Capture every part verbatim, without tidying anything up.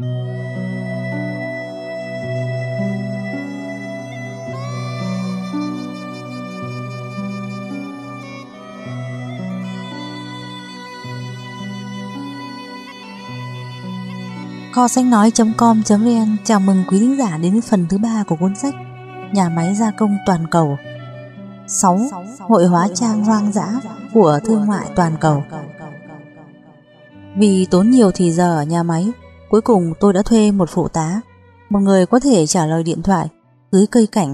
Kho sách nói chấm com chấm vn chào mừng quý thính giả đến với phần thứ ba của cuốn sách Nhà máy gia công toàn cầu. sáu. Hội hóa trang hoang dã của thương mại toàn cầu. Vì tốn nhiều thì giờ ở nhà máy, cuối cùng tôi đã thuê một phụ tá, một người có thể trả lời điện thoại, tưới cây cảnh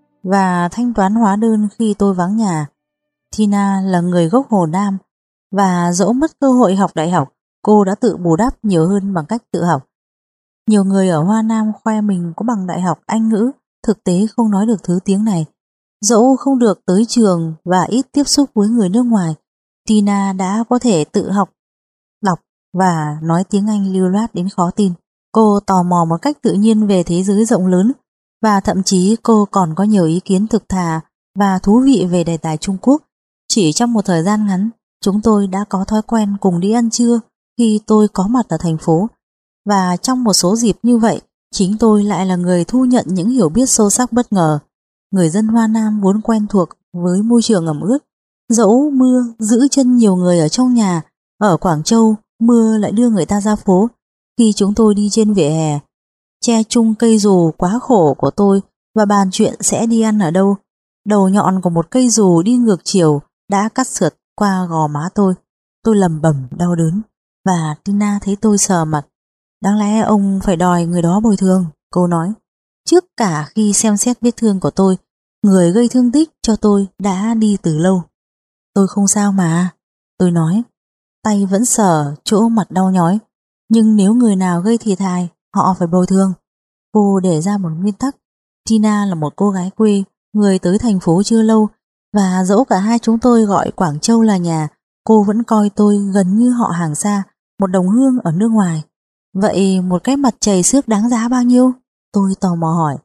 và thanh toán hóa đơn khi tôi vắng nhà. Tina là người gốc Hồ Nam và dẫu mất cơ hội học đại học, cô đã tự bù đắp nhiều hơn bằng cách tự học. Nhiều người ở Hoa Nam khoe mình có bằng đại học Anh ngữ, thực tế không nói được thứ tiếng này. Dẫu không được tới trường và ít tiếp xúc với người nước ngoài, Tina đã có thể tự học, đọc và nói tiếng Anh lưu loát đến khó tin. Cô tò mò một cách tự nhiên về thế giới rộng lớn và thậm chí cô còn có nhiều ý kiến thực thà và thú vị về đề tài Trung Quốc. Chỉ trong một thời gian ngắn, chúng tôi đã có thói quen cùng đi ăn trưa khi tôi có mặt ở thành phố, và trong một số dịp như vậy, chính tôi lại là người thu nhận những hiểu biết sâu sắc bất ngờ. Người dân Hoa Nam vốn quen thuộc với môi trường ẩm ướt, dẫu mưa giữ chân nhiều người ở trong nhà. Ở Quảng Châu, mưa lại đưa người ta ra phố. Khi chúng tôi đi trên vỉa hè, che chung cây dù quá khổ của tôi và bàn chuyện sẽ đi ăn ở đâu, đầu nhọn của một cây dù đi ngược chiều đã cắt sượt qua gò má tôi. Tôi lầm bầm đau đớn, và Tina thấy tôi sờ mặt. Đáng lẽ ông phải đòi người đó bồi thường, cô nói. Trước cả khi xem xét vết thương của tôi, người gây thương tích cho tôi đã đi từ lâu. Tôi không sao mà, tôi nói. Tay vẫn sờ chỗ mặt đau nhói. Nhưng nếu người nào gây thiệt hại, họ phải bồi thường. Cô để ra một nguyên tắc. Tina là một cô gái quê, người tới thành phố chưa lâu, và dẫu cả hai chúng tôi gọi Quảng Châu là nhà, cô vẫn coi tôi gần như họ hàng xa, một đồng hương ở nước ngoài. Vậy một cái mặt chày xước đáng giá bao nhiêu? Tôi tò mò hỏi.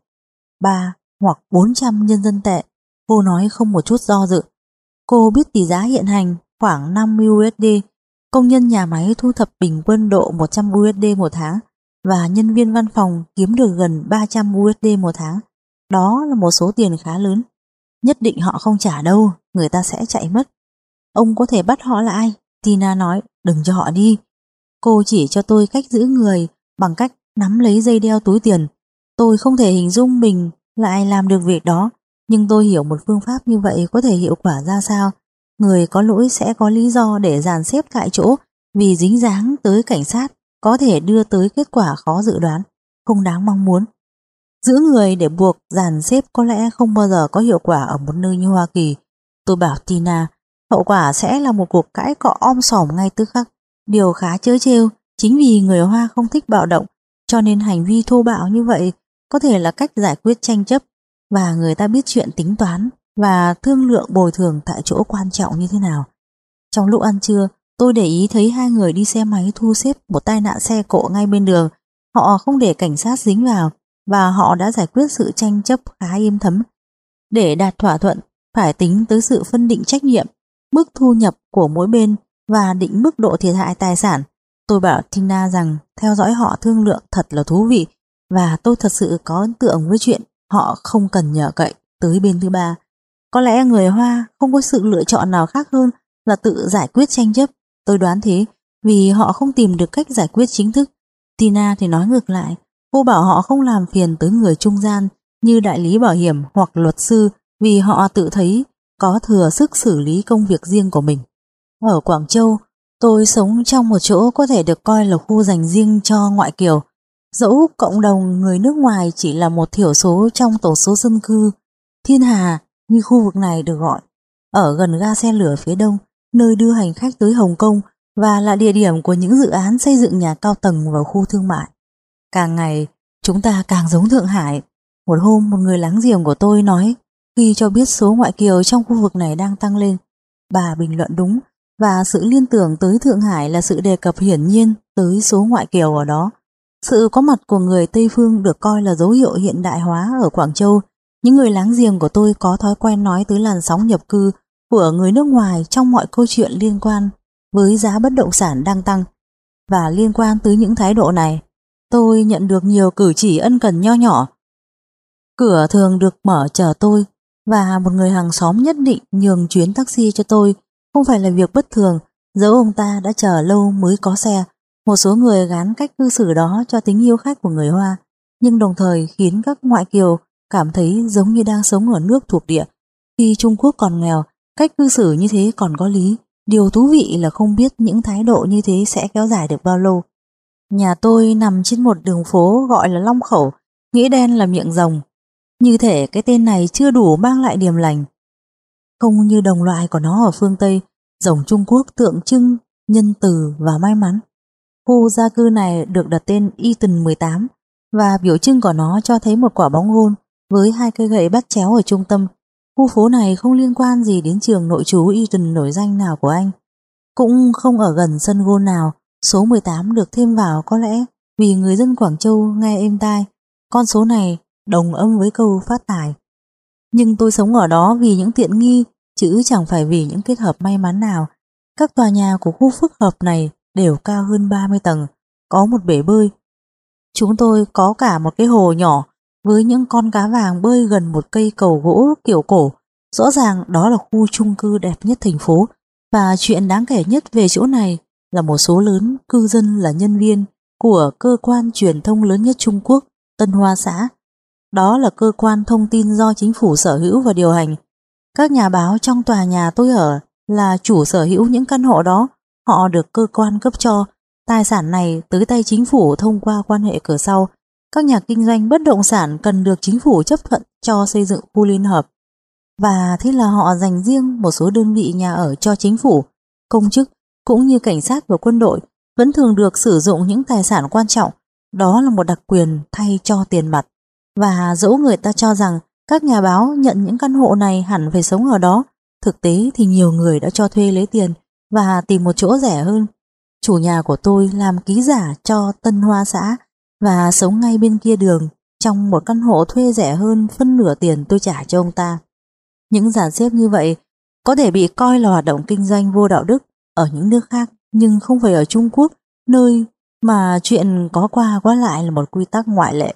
Ba hoặc bốn trăm nhân dân tệ, cô nói không một chút do dự. Cô biết tỷ giá hiện hành khoảng năm mươi đô la. Công nhân nhà máy thu thập bình quân độ một trăm đô la một tháng, và nhân viên văn phòng kiếm được gần ba trăm đô la một tháng. Đó là một số tiền khá lớn. Nhất định họ không trả đâu, người ta sẽ chạy mất. Ông có thể bắt họ lại, Tina nói, đừng cho họ đi. Cô chỉ cho tôi cách giữ người bằng cách nắm lấy dây đeo túi tiền. Tôi không thể hình dung mình lại làm được việc đó, nhưng tôi hiểu một phương pháp như vậy có thể hiệu quả ra sao. Người có lỗi sẽ có lý do để dàn xếp tại chỗ, vì dính dáng tới cảnh sát có thể đưa tới kết quả khó dự đoán, không đáng mong muốn. Giữ người để buộc dàn xếp có lẽ không bao giờ có hiệu quả ở một nơi như Hoa Kỳ. Tôi bảo Tina, hậu quả sẽ là một cuộc cãi cọ om sòm ngay tức khắc. Điều khá trớ trêu, chính vì người Hoa không thích bạo động, cho nên hành vi thô bạo như vậy có thể là cách giải quyết tranh chấp, và người ta biết chuyện tính toán và thương lượng bồi thường tại chỗ quan trọng như thế nào. Trong lúc ăn trưa, tôi để ý thấy hai người đi xe máy thu xếp một tai nạn xe cộ ngay bên đường. Họ không để cảnh sát dính vào, và họ đã giải quyết sự tranh chấp khá êm thấm. Để đạt thỏa thuận, phải tính tới sự phân định trách nhiệm, mức thu nhập của mỗi bên và định mức độ thiệt hại tài sản. Tôi bảo Tina rằng theo dõi họ thương lượng thật là thú vị, và tôi thật sự có ấn tượng với chuyện họ không cần nhờ cậy tới bên thứ ba. Có lẽ người Hoa không có sự lựa chọn nào khác hơn là tự giải quyết tranh chấp. Tôi đoán thế, vì họ không tìm được cách giải quyết chính thức. Tina thì nói ngược lại. Cô bảo họ không làm phiền tới người trung gian như đại lý bảo hiểm hoặc luật sư, vì họ tự thấy có thừa sức xử lý công việc riêng của mình. Ở Quảng Châu, tôi sống trong một chỗ có thể được coi là khu dành riêng cho ngoại kiều. Dẫu cộng đồng người nước ngoài chỉ là một thiểu số trong tổng số dân cư, Thiên Hà như khu vực này được gọi, ở gần ga xe lửa phía đông, nơi đưa hành khách tới Hồng Kông, và là địa điểm của những dự án xây dựng nhà cao tầng vào khu thương mại. Càng ngày, chúng ta càng giống Thượng Hải. Một hôm, một người láng giềng của tôi nói, khi cho biết số ngoại kiều trong khu vực này đang tăng lên. Bà bình luận đúng, và sự liên tưởng tới Thượng Hải là sự đề cập hiển nhiên tới số ngoại kiều ở đó. Sự có mặt của người Tây Phương được coi là dấu hiệu hiện đại hóa ở Quảng Châu. Những người láng giềng của tôi có thói quen nói tới làn sóng nhập cư của người nước ngoài trong mọi câu chuyện liên quan với giá bất động sản đang tăng. Và liên quan tới những thái độ này, tôi nhận được nhiều cử chỉ ân cần nho nhỏ. Cửa thường được mở chờ tôi, và một người hàng xóm nhất định nhường chuyến taxi cho tôi không phải là việc bất thường, dẫu ông ta đã chờ lâu mới có xe. Một số người gán cách cư xử đó cho tính hiếu khách của người Hoa, nhưng đồng thời khiến các ngoại kiều cảm thấy giống như đang sống ở nước thuộc địa. Khi Trung Quốc còn nghèo, cách cư xử như thế còn có lý. Điều thú vị là không biết những thái độ như thế sẽ kéo dài được bao lâu. Nhà tôi nằm trên một đường phố gọi là Long Khẩu, nghĩa đen là miệng rồng. Như thể cái tên này chưa đủ mang lại điềm lành. Không như đồng loại của nó ở phương Tây, rồng Trung Quốc tượng trưng nhân từ và may mắn. Khu gia cư này được đặt tên Eaton mười tám, và biểu trưng của nó cho thấy một quả bóng gôn với hai cây gậy bắt chéo ở trung tâm. Khu phố này không liên quan gì đến trường nội trú Eton nổi danh nào của Anh, cũng không ở gần sân gôn nào. Số mười tám được thêm vào có lẽ vì người dân Quảng Châu nghe êm tai. Con số này đồng âm với câu phát tài. Nhưng tôi sống ở đó vì những tiện nghi, chứ chẳng phải vì những kết hợp may mắn nào. Các tòa nhà của khu phức hợp này đều cao hơn ba mươi tầng, có một bể bơi. Chúng tôi có cả một cái hồ nhỏ với những con cá vàng bơi gần một cây cầu gỗ kiểu cổ. Rõ ràng đó là khu chung cư đẹp nhất thành phố, và chuyện đáng kể nhất về chỗ này là một số lớn cư dân là nhân viên của cơ quan truyền thông lớn nhất Trung Quốc, Tân Hoa Xã. Đó là cơ quan thông tin do chính phủ sở hữu và điều hành. Các nhà báo trong tòa nhà tôi ở là chủ sở hữu những căn hộ đó. Họ được cơ quan cấp cho. Tài sản này tới tay chính phủ thông qua quan hệ cửa sau. Các nhà kinh doanh bất động sản cần được chính phủ chấp thuận cho xây dựng khu liên hợp. Và thế là họ dành riêng một số đơn vị nhà ở cho chính phủ. Công chức cũng như cảnh sát và quân đội vẫn thường được sử dụng những tài sản quan trọng. Đó là một đặc quyền thay cho tiền mặt. Và dẫu người ta cho rằng các nhà báo nhận những căn hộ này hẳn phải sống ở đó, thực tế thì nhiều người đã cho thuê lấy tiền và tìm một chỗ rẻ hơn. Chủ nhà của tôi làm ký giả cho Tân Hoa Xã và sống ngay bên kia đường trong một căn hộ thuê rẻ hơn phân nửa tiền tôi trả cho ông ta. Những dàn xếp như vậy có thể bị coi là hoạt động kinh doanh vô đạo đức ở những nước khác, nhưng không phải ở Trung Quốc, nơi mà chuyện có qua quá lại là một quy tắc ngoại lệ.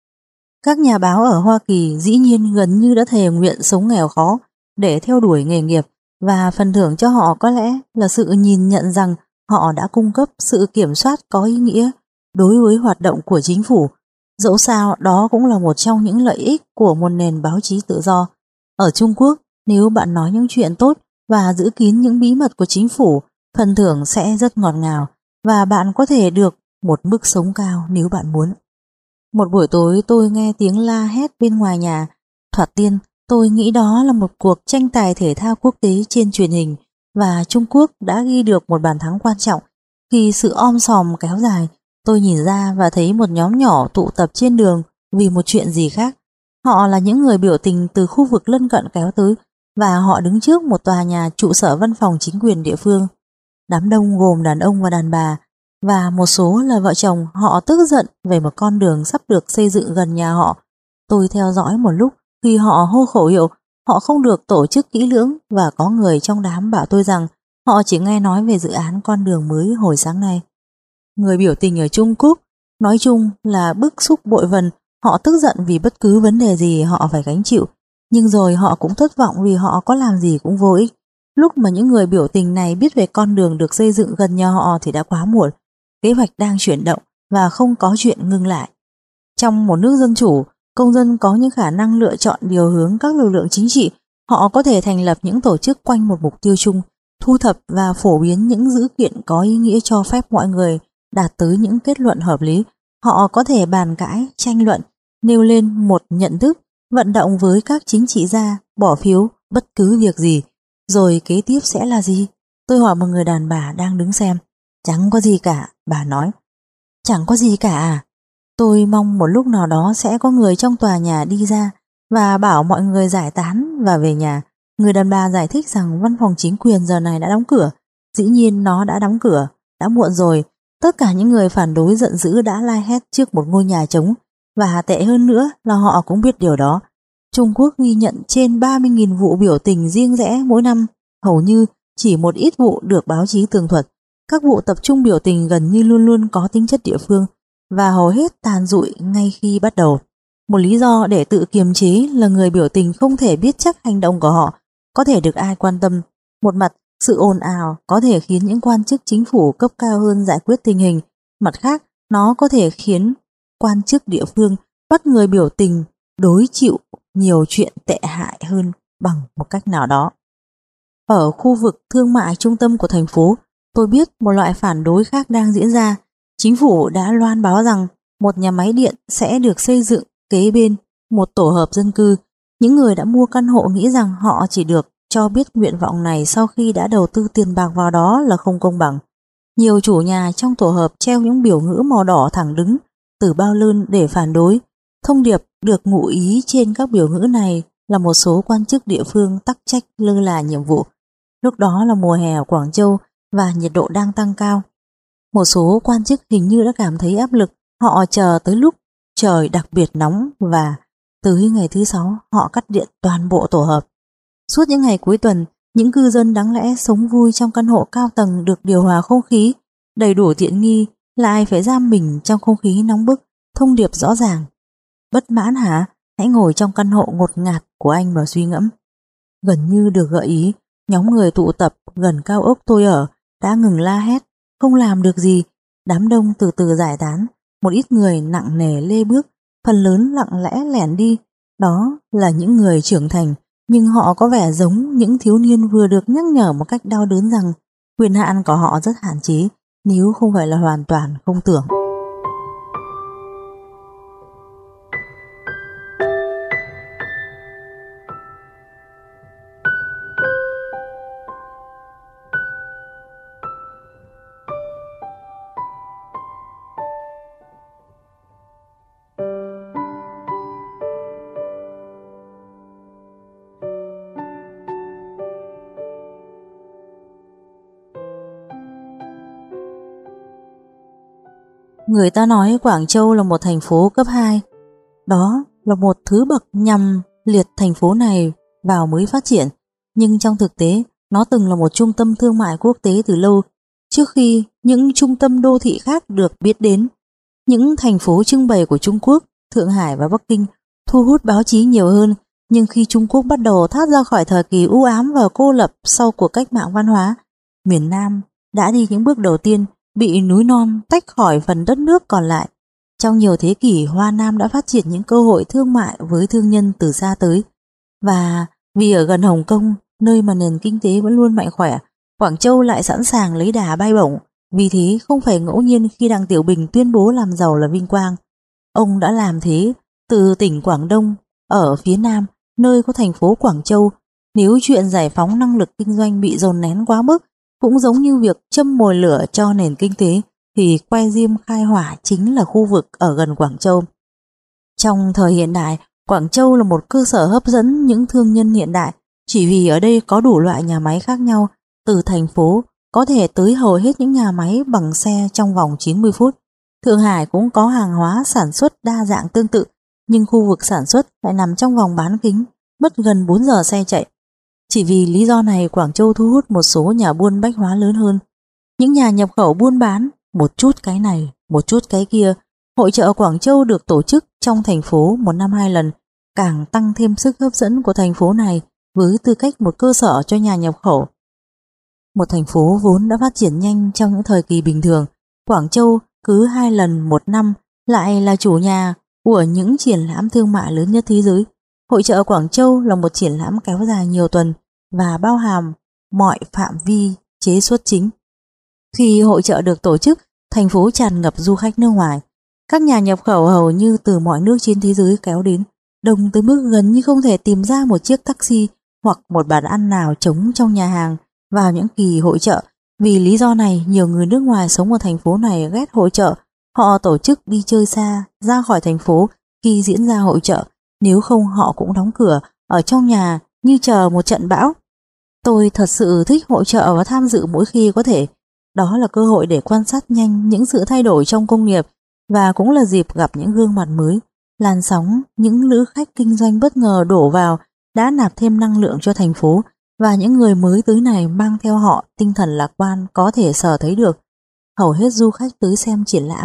Các nhà báo ở Hoa Kỳ dĩ nhiên gần như đã thề nguyện sống nghèo khó để theo đuổi nghề nghiệp, và phần thưởng cho họ có lẽ là sự nhìn nhận rằng họ đã cung cấp sự kiểm soát có ý nghĩa đối với hoạt động của chính phủ. Dẫu sao đó cũng là một trong những lợi ích của một nền báo chí tự do. Ở Trung Quốc, nếu bạn nói những chuyện tốt và giữ kín những bí mật của chính phủ, phần thưởng sẽ rất ngọt ngào và bạn có thể được một mức sống cao nếu bạn muốn. Một buổi tối tôi nghe tiếng la hét bên ngoài nhà. Thoạt tiên tôi nghĩ đó là một cuộc tranh tài thể thao quốc tế trên truyền hình, và Trung Quốc đã ghi được một bàn thắng quan trọng. Khi sự om sòm kéo dài, tôi nhìn ra và thấy một nhóm nhỏ tụ tập trên đường vì một chuyện gì khác. Họ là những người biểu tình từ khu vực lân cận kéo tới, và họ đứng trước một tòa nhà trụ sở văn phòng chính quyền địa phương. Đám đông gồm đàn ông và đàn bà, và một số là vợ chồng. Họ tức giận về một con đường sắp được xây dựng gần nhà họ. Tôi theo dõi một lúc. Khi họ hô khẩu hiệu, họ không được tổ chức kỹ lưỡng, và có người trong đám bảo tôi rằng họ chỉ nghe nói về dự án con đường mới hồi sáng nay. Người biểu tình ở Trung Quốc nói chung là bức xúc bội vần. Họ tức giận vì bất cứ vấn đề gì họ phải gánh chịu, nhưng rồi họ cũng thất vọng vì họ có làm gì cũng vô ích. Lúc mà những người biểu tình này biết về con đường được xây dựng gần nhà họ thì đã quá muộn. Kế hoạch đang chuyển động và không có chuyện ngưng lại. Trong một nước dân chủ, công dân có những khả năng lựa chọn điều hướng các lực lượng chính trị. Họ có thể thành lập những tổ chức quanh một mục tiêu chung, thu thập và phổ biến những dữ kiện có ý nghĩa cho phép mọi người đạt tới những kết luận hợp lý. Họ có thể bàn cãi, tranh luận, nêu lên một nhận thức, vận động với các chính trị gia, bỏ phiếu, bất cứ việc gì. Rồi kế tiếp sẽ là gì? Tôi hỏi một người đàn bà đang đứng xem. Chẳng có gì cả, bà nói. Chẳng có gì cả à? Tôi mong một lúc nào đó sẽ có người trong tòa nhà đi ra và bảo mọi người giải tán và về nhà. Người đàn bà giải thích rằng văn phòng chính quyền giờ này đã đóng cửa. Dĩ nhiên nó đã đóng cửa, đã muộn rồi. Tất cả những người phản đối giận dữ đã la hét trước một ngôi nhà trống, và tệ hơn nữa là họ cũng biết điều đó. Trung Quốc ghi nhận trên ba mươi nghìn vụ biểu tình riêng rẽ mỗi năm, hầu như chỉ một ít vụ được báo chí tường thuật. Các vụ tập trung biểu tình gần như luôn luôn có tính chất địa phương, và hầu hết tàn rụi ngay khi bắt đầu. Một lý do để tự kiềm chế là người biểu tình không thể biết chắc hành động của họ có thể được ai quan tâm. Một mặt, sự ồn ào có thể khiến những quan chức chính phủ cấp cao hơn giải quyết tình hình. Mặt khác, nó có thể khiến quan chức địa phương bắt người biểu tình đối chịu nhiều chuyện tệ hại hơn bằng một cách nào đó. Ở khu vực thương mại trung tâm của thành phố, tôi biết một loại phản đối khác đang diễn ra. Chính phủ đã loan báo rằng một nhà máy điện sẽ được xây dựng kế bên một tổ hợp dân cư. Những người đã mua căn hộ nghĩ rằng họ chỉ được cho biết nguyện vọng này sau khi đã đầu tư tiền bạc vào đó là không công bằng. Nhiều chủ nhà trong tổ hợp treo những biểu ngữ màu đỏ thẳng đứng từ bao lơn để phản đối. Thông điệp được ngụ ý trên các biểu ngữ này là một số quan chức địa phương tắc trách lơ là nhiệm vụ. Lúc đó là mùa hè ở Quảng Châu và nhiệt độ đang tăng cao. Một số quan chức hình như đã cảm thấy áp lực, họ chờ tới lúc trời đặc biệt nóng và tới ngày thứ sáu họ cắt điện toàn bộ tổ hợp. Suốt những ngày cuối tuần, những cư dân đáng lẽ sống vui trong căn hộ cao tầng được điều hòa không khí, đầy đủ tiện nghi, lại phải giam mình trong không khí nóng bức. Thông điệp rõ ràng: bất mãn hả? Hãy ngồi trong căn hộ ngột ngạt của anh mà suy ngẫm. Gần như được gợi ý, nhóm người tụ tập gần cao ốc tôi ở đã ngừng la hét, không làm được gì. Đám đông từ từ giải tán, một ít người nặng nề lê bước, phần lớn lặng lẽ lẻn đi. Đó là những người trưởng thành, nhưng họ có vẻ giống những thiếu niên vừa được nhắc nhở một cách đau đớn rằng quyền hạn của họ rất hạn chế, nếu không phải là hoàn toàn không tưởng. Người ta nói Quảng Châu là một thành phố cấp hai. Đó là một thứ bậc nhằm liệt thành phố này vào mới phát triển. Nhưng trong thực tế, nó từng là một trung tâm thương mại quốc tế từ lâu, trước khi những trung tâm đô thị khác được biết đến. Những thành phố trưng bày của Trung Quốc, Thượng Hải và Bắc Kinh thu hút báo chí nhiều hơn. Nhưng khi Trung Quốc bắt đầu thoát ra khỏi thời kỳ u ám và cô lập sau cuộc cách mạng văn hóa, miền Nam đã đi những bước đầu tiên, bị núi non tách khỏi phần đất nước còn lại. Trong nhiều thế kỷ, Hoa Nam đã phát triển những cơ hội thương mại với thương nhân từ xa tới. Và vì ở gần Hồng Kông, nơi mà nền kinh tế vẫn luôn mạnh khỏe, Quảng Châu lại sẵn sàng lấy đà bay bổng. Vì thế không phải ngẫu nhiên khi Đặng Tiểu Bình tuyên bố làm giàu là vinh quang. Ông đã làm thế từ tỉnh Quảng Đông ở phía Nam, nơi có thành phố Quảng Châu. Nếu chuyện giải phóng năng lực kinh doanh bị dồn nén quá mức, cũng giống như việc châm mồi lửa cho nền kinh tế, thì que diêm khai hỏa chính là khu vực ở gần Quảng Châu. Trong thời hiện đại, Quảng Châu là một cơ sở hấp dẫn những thương nhân hiện đại, chỉ vì ở đây có đủ loại nhà máy khác nhau. Từ thành phố có thể tới hầu hết những nhà máy bằng xe trong vòng chín mươi phút. Thượng Hải cũng có hàng hóa sản xuất đa dạng tương tự, nhưng khu vực sản xuất lại nằm trong vòng bán kính, mất gần bốn giờ xe chạy. Chỉ vì lý do này, Quảng Châu thu hút một số nhà buôn bách hóa lớn hơn. Những nhà nhập khẩu buôn bán một chút cái này, một chút cái kia. Hội chợ Quảng Châu được tổ chức trong thành phố một năm hai lần, càng tăng thêm sức hấp dẫn của thành phố này với tư cách một cơ sở cho nhà nhập khẩu. Một thành phố vốn đã phát triển nhanh trong những thời kỳ bình thường, Quảng Châu cứ hai lần một năm lại là chủ nhà của những triển lãm thương mại lớn nhất thế giới. Hội chợ Quảng Châu là một triển lãm kéo dài nhiều tuần và bao hàm mọi phạm vi chế xuất chính. Khi hội chợ được tổ chức, thành phố tràn ngập du khách nước ngoài. Các nhà nhập khẩu hầu như từ mọi nước trên thế giới kéo đến, đông tới mức gần như không thể tìm ra một chiếc taxi hoặc một bàn ăn nào trống trong nhà hàng vào những kỳ hội chợ. Vì lý do này, nhiều người nước ngoài sống ở thành phố này ghét hội chợ. Họ tổ chức đi chơi xa, ra khỏi thành phố khi diễn ra hội chợ. Nếu không họ cũng đóng cửa ở trong nhà như chờ một trận bão. Tôi thật sự thích hội chợ và tham dự mỗi khi có thể. Đó là cơ hội để quan sát nhanh những sự thay đổi trong công nghiệp và cũng là dịp gặp những gương mặt mới. Làn sóng những lữ khách kinh doanh bất ngờ đổ vào đã nạp thêm năng lượng cho thành phố, và những người mới tới này mang theo họ tinh thần lạc quan có thể sở thấy được. Hầu hết du khách tới xem triển lãm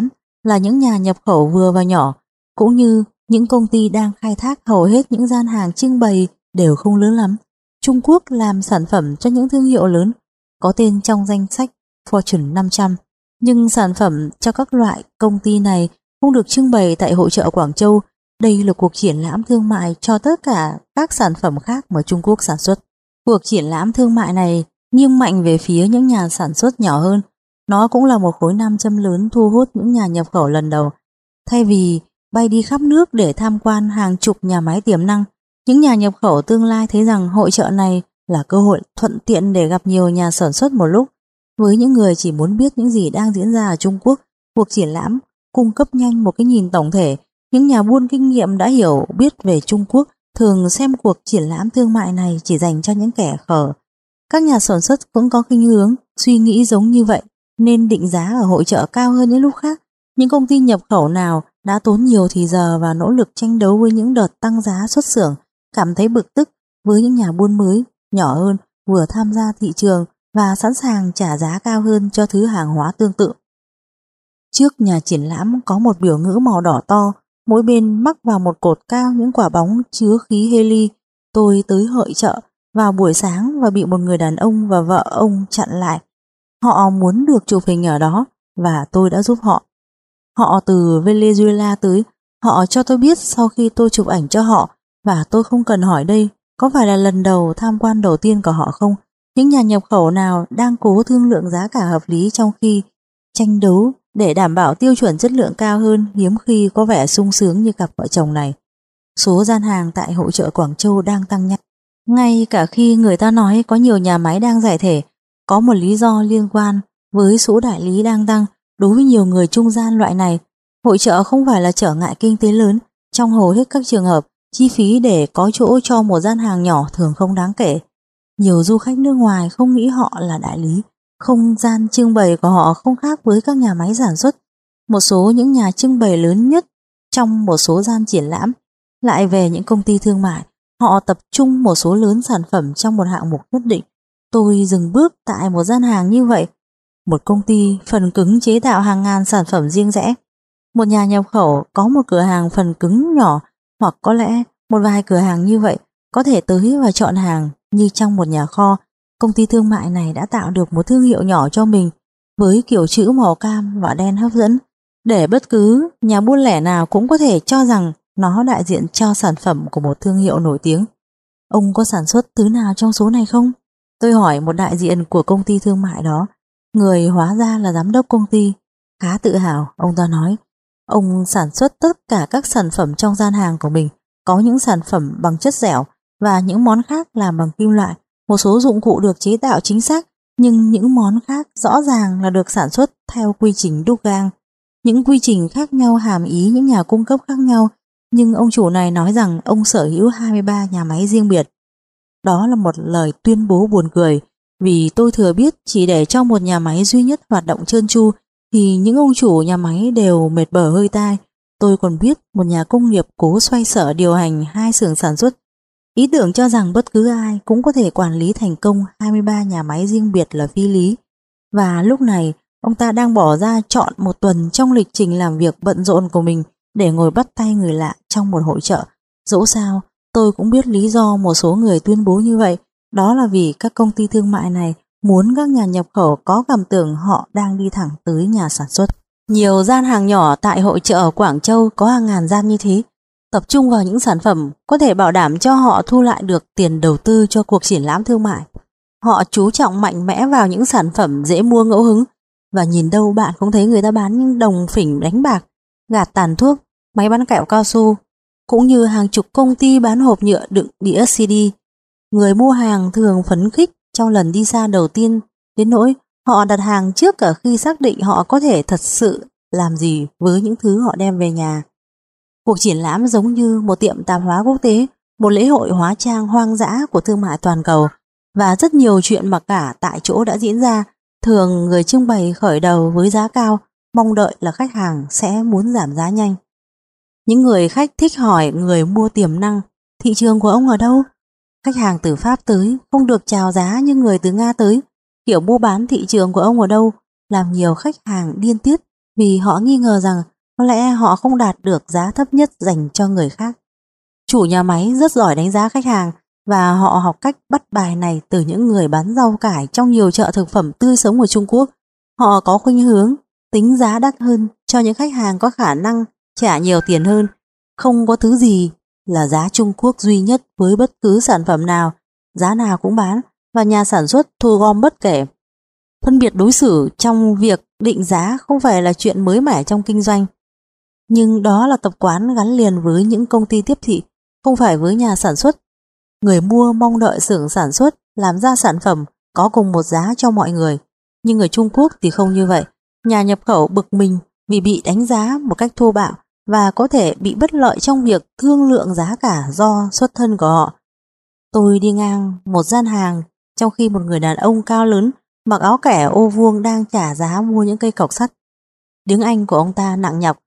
là những nhà nhập khẩu vừa và nhỏ, cũng như những công ty đang khai thác hầu hết những gian hàng trưng bày đều không lớn lắm. Trung Quốc làm sản phẩm cho những thương hiệu lớn có tên trong danh sách Fortune năm trăm, nhưng sản phẩm cho các loại công ty này không được trưng bày tại hội chợ Quảng Châu. Đây là cuộc triển lãm thương mại cho tất cả các sản phẩm khác mà Trung Quốc sản xuất. Cuộc triển lãm thương mại này nghiêng mạnh về phía những nhà sản xuất nhỏ hơn. Nó cũng là một khối nam châm lớn thu hút những nhà nhập khẩu lần đầu. Thay vì bay đi khắp nước để tham quan hàng chục nhà máy tiềm năng, những nhà nhập khẩu tương lai thấy rằng hội chợ này là cơ hội thuận tiện để gặp nhiều nhà sản xuất một lúc. Với những người chỉ muốn biết những gì đang diễn ra ở Trung Quốc, cuộc triển lãm cung cấp nhanh một cái nhìn tổng thể. Những nhà buôn kinh nghiệm đã hiểu biết về Trung Quốc thường xem cuộc triển lãm thương mại này chỉ dành cho những kẻ khờ. Các nhà sản xuất cũng có khuynh hướng suy nghĩ giống như vậy, nên định giá ở hội chợ cao hơn những lúc khác. Những công ty nhập khẩu nào đã tốn nhiều thì giờ và nỗ lực tranh đấu với những đợt tăng giá xuất xưởng cảm thấy bực tức với những nhà buôn mới, nhỏ hơn, vừa tham gia thị trường và sẵn sàng trả giá cao hơn cho thứ hàng hóa tương tự. Trước nhà triển lãm có một biểu ngữ màu đỏ to, mỗi bên mắc vào một cột cao những quả bóng chứa khí heli. Tôi tới hội chợ vào buổi sáng và bị một người đàn ông và vợ ông chặn lại. Họ muốn được chụp hình ở đó và tôi đã giúp họ. Họ từ Venezuela tới, họ cho tôi biết sau khi tôi chụp ảnh cho họ, và tôi không cần hỏi đây có phải là lần đầu tham quan đầu tiên của họ không. Những nhà nhập khẩu nào đang cố thương lượng giá cả hợp lý trong khi tranh đấu để đảm bảo tiêu chuẩn chất lượng cao hơn hiếm khi có vẻ sung sướng như cặp vợ chồng này. Số gian hàng tại hội chợ Quảng Châu đang tăng nhanh. Ngay cả khi người ta nói có nhiều nhà máy đang giải thể, có một lý do liên quan với số đại lý đang tăng. Đối với nhiều người trung gian loại này, hội chợ không phải là trở ngại kinh tế lớn. Trong hầu hết các trường hợp, chi phí để có chỗ cho một gian hàng nhỏ thường không đáng kể. Nhiều du khách nước ngoài không nghĩ họ là đại lý. Không gian trưng bày của họ không khác với các nhà máy sản xuất. Một số những nhà trưng bày lớn nhất trong một số gian triển lãm lại về những công ty thương mại. Họ tập trung một số lớn sản phẩm trong một hạng mục nhất định. Tôi dừng bước tại một gian hàng như vậy. Một công ty phần cứng chế tạo hàng ngàn sản phẩm riêng rẽ. Một nhà nhập khẩu có một cửa hàng phần cứng nhỏ, hoặc có lẽ một vài cửa hàng như vậy có thể tới và chọn hàng như trong một nhà kho. Công ty thương mại này đã tạo được một thương hiệu nhỏ cho mình với kiểu chữ màu cam và đen hấp dẫn, để bất cứ nhà buôn lẻ nào cũng có thể cho rằng nó đại diện cho sản phẩm của một thương hiệu nổi tiếng. Ông có sản xuất thứ nào trong số này không? Tôi hỏi một đại diện của công ty thương mại đó. Người hóa ra là giám đốc công ty. Khá tự hào, ông ta nói. Ông sản xuất tất cả các sản phẩm trong gian hàng của mình. Có những sản phẩm bằng chất dẻo và những món khác làm bằng kim loại. Một số dụng cụ được chế tạo chính xác, nhưng những món khác rõ ràng là được sản xuất theo quy trình đúc gang. Những quy trình khác nhau hàm ý những nhà cung cấp khác nhau, nhưng ông chủ này nói rằng ông sở hữu hai mươi ba nhà máy riêng biệt. Đó là một lời tuyên bố buồn cười, vì tôi thừa biết chỉ để cho một nhà máy duy nhất hoạt động trơn tru thì những ông chủ nhà máy đều mệt bở hơi tai. Tôi còn biết một nhà công nghiệp cố xoay sở điều hành hai xưởng sản xuất. Ý tưởng cho rằng bất cứ ai cũng có thể quản lý thành công hai mươi ba nhà máy riêng biệt là phi lý. Và lúc này, ông ta đang bỏ ra trọn một tuần trong lịch trình làm việc bận rộn của mình để ngồi bắt tay người lạ trong một hội chợ. Dẫu sao, tôi cũng biết lý do một số người tuyên bố như vậy. Đó là vì các công ty thương mại này muốn các nhà nhập khẩu có cảm tưởng họ đang đi thẳng tới nhà sản xuất. Nhiều gian hàng nhỏ tại hội chợ ở Quảng Châu có hàng ngàn gian như thế, tập trung vào những sản phẩm có thể bảo đảm cho họ thu lại được tiền đầu tư cho cuộc triển lãm thương mại. Họ chú trọng mạnh mẽ vào những sản phẩm dễ mua ngẫu hứng, và nhìn đâu bạn cũng thấy người ta bán những đồng phỉnh đánh bạc, gạt tàn thuốc, máy bán kẹo cao su, cũng như hàng chục công ty bán hộp nhựa đựng đĩa xê đê. Người mua hàng thường phấn khích trong lần đi xa đầu tiên, đến nỗi họ đặt hàng trước cả khi xác định họ có thể thật sự làm gì với những thứ họ đem về nhà. Cuộc triển lãm giống như một tiệm tạp hóa quốc tế, một lễ hội hóa trang hoang dã của thương mại toàn cầu, và rất nhiều chuyện mặc cả tại chỗ đã diễn ra. Thường người trưng bày khởi đầu với giá cao, mong đợi là khách hàng sẽ muốn giảm giá nhanh. Những người khách thích hỏi người mua tiềm năng, thị trường của ông ở đâu? Khách hàng từ Pháp tới không được chào giá như người từ Nga tới. Kiểu mua bán thị trường của ông ở đâu làm nhiều khách hàng điên tiết, vì họ nghi ngờ rằng có lẽ họ không đạt được giá thấp nhất dành cho người khác. Chủ nhà máy rất giỏi đánh giá khách hàng và họ học cách bắt bài này từ những người bán rau cải trong nhiều chợ thực phẩm tươi sống ở Trung Quốc. Họ có khuynh hướng tính giá đắt hơn cho những khách hàng có khả năng trả nhiều tiền hơn. Không có thứ gì là giá Trung Quốc duy nhất với bất cứ sản phẩm nào, giá nào cũng bán và nhà sản xuất thu gom bất kể. Phân biệt đối xử trong việc định giá không phải là chuyện mới mẻ trong kinh doanh, nhưng đó là tập quán gắn liền với những công ty tiếp thị, không phải với nhà sản xuất. Người mua mong đợi xưởng sản xuất làm ra sản phẩm có cùng một giá cho mọi người, nhưng người Trung Quốc thì không như vậy. Nhà nhập khẩu bực mình vì bị đánh giá một cách thô bạo và có thể bị bất lợi trong việc thương lượng giá cả do xuất thân của họ. Tôi đi ngang một gian hàng trong khi một người đàn ông cao lớn mặc áo kẻ ô vuông đang trả giá mua những cây cọc sắt. Tiếng Anh của ông ta nặng nhọc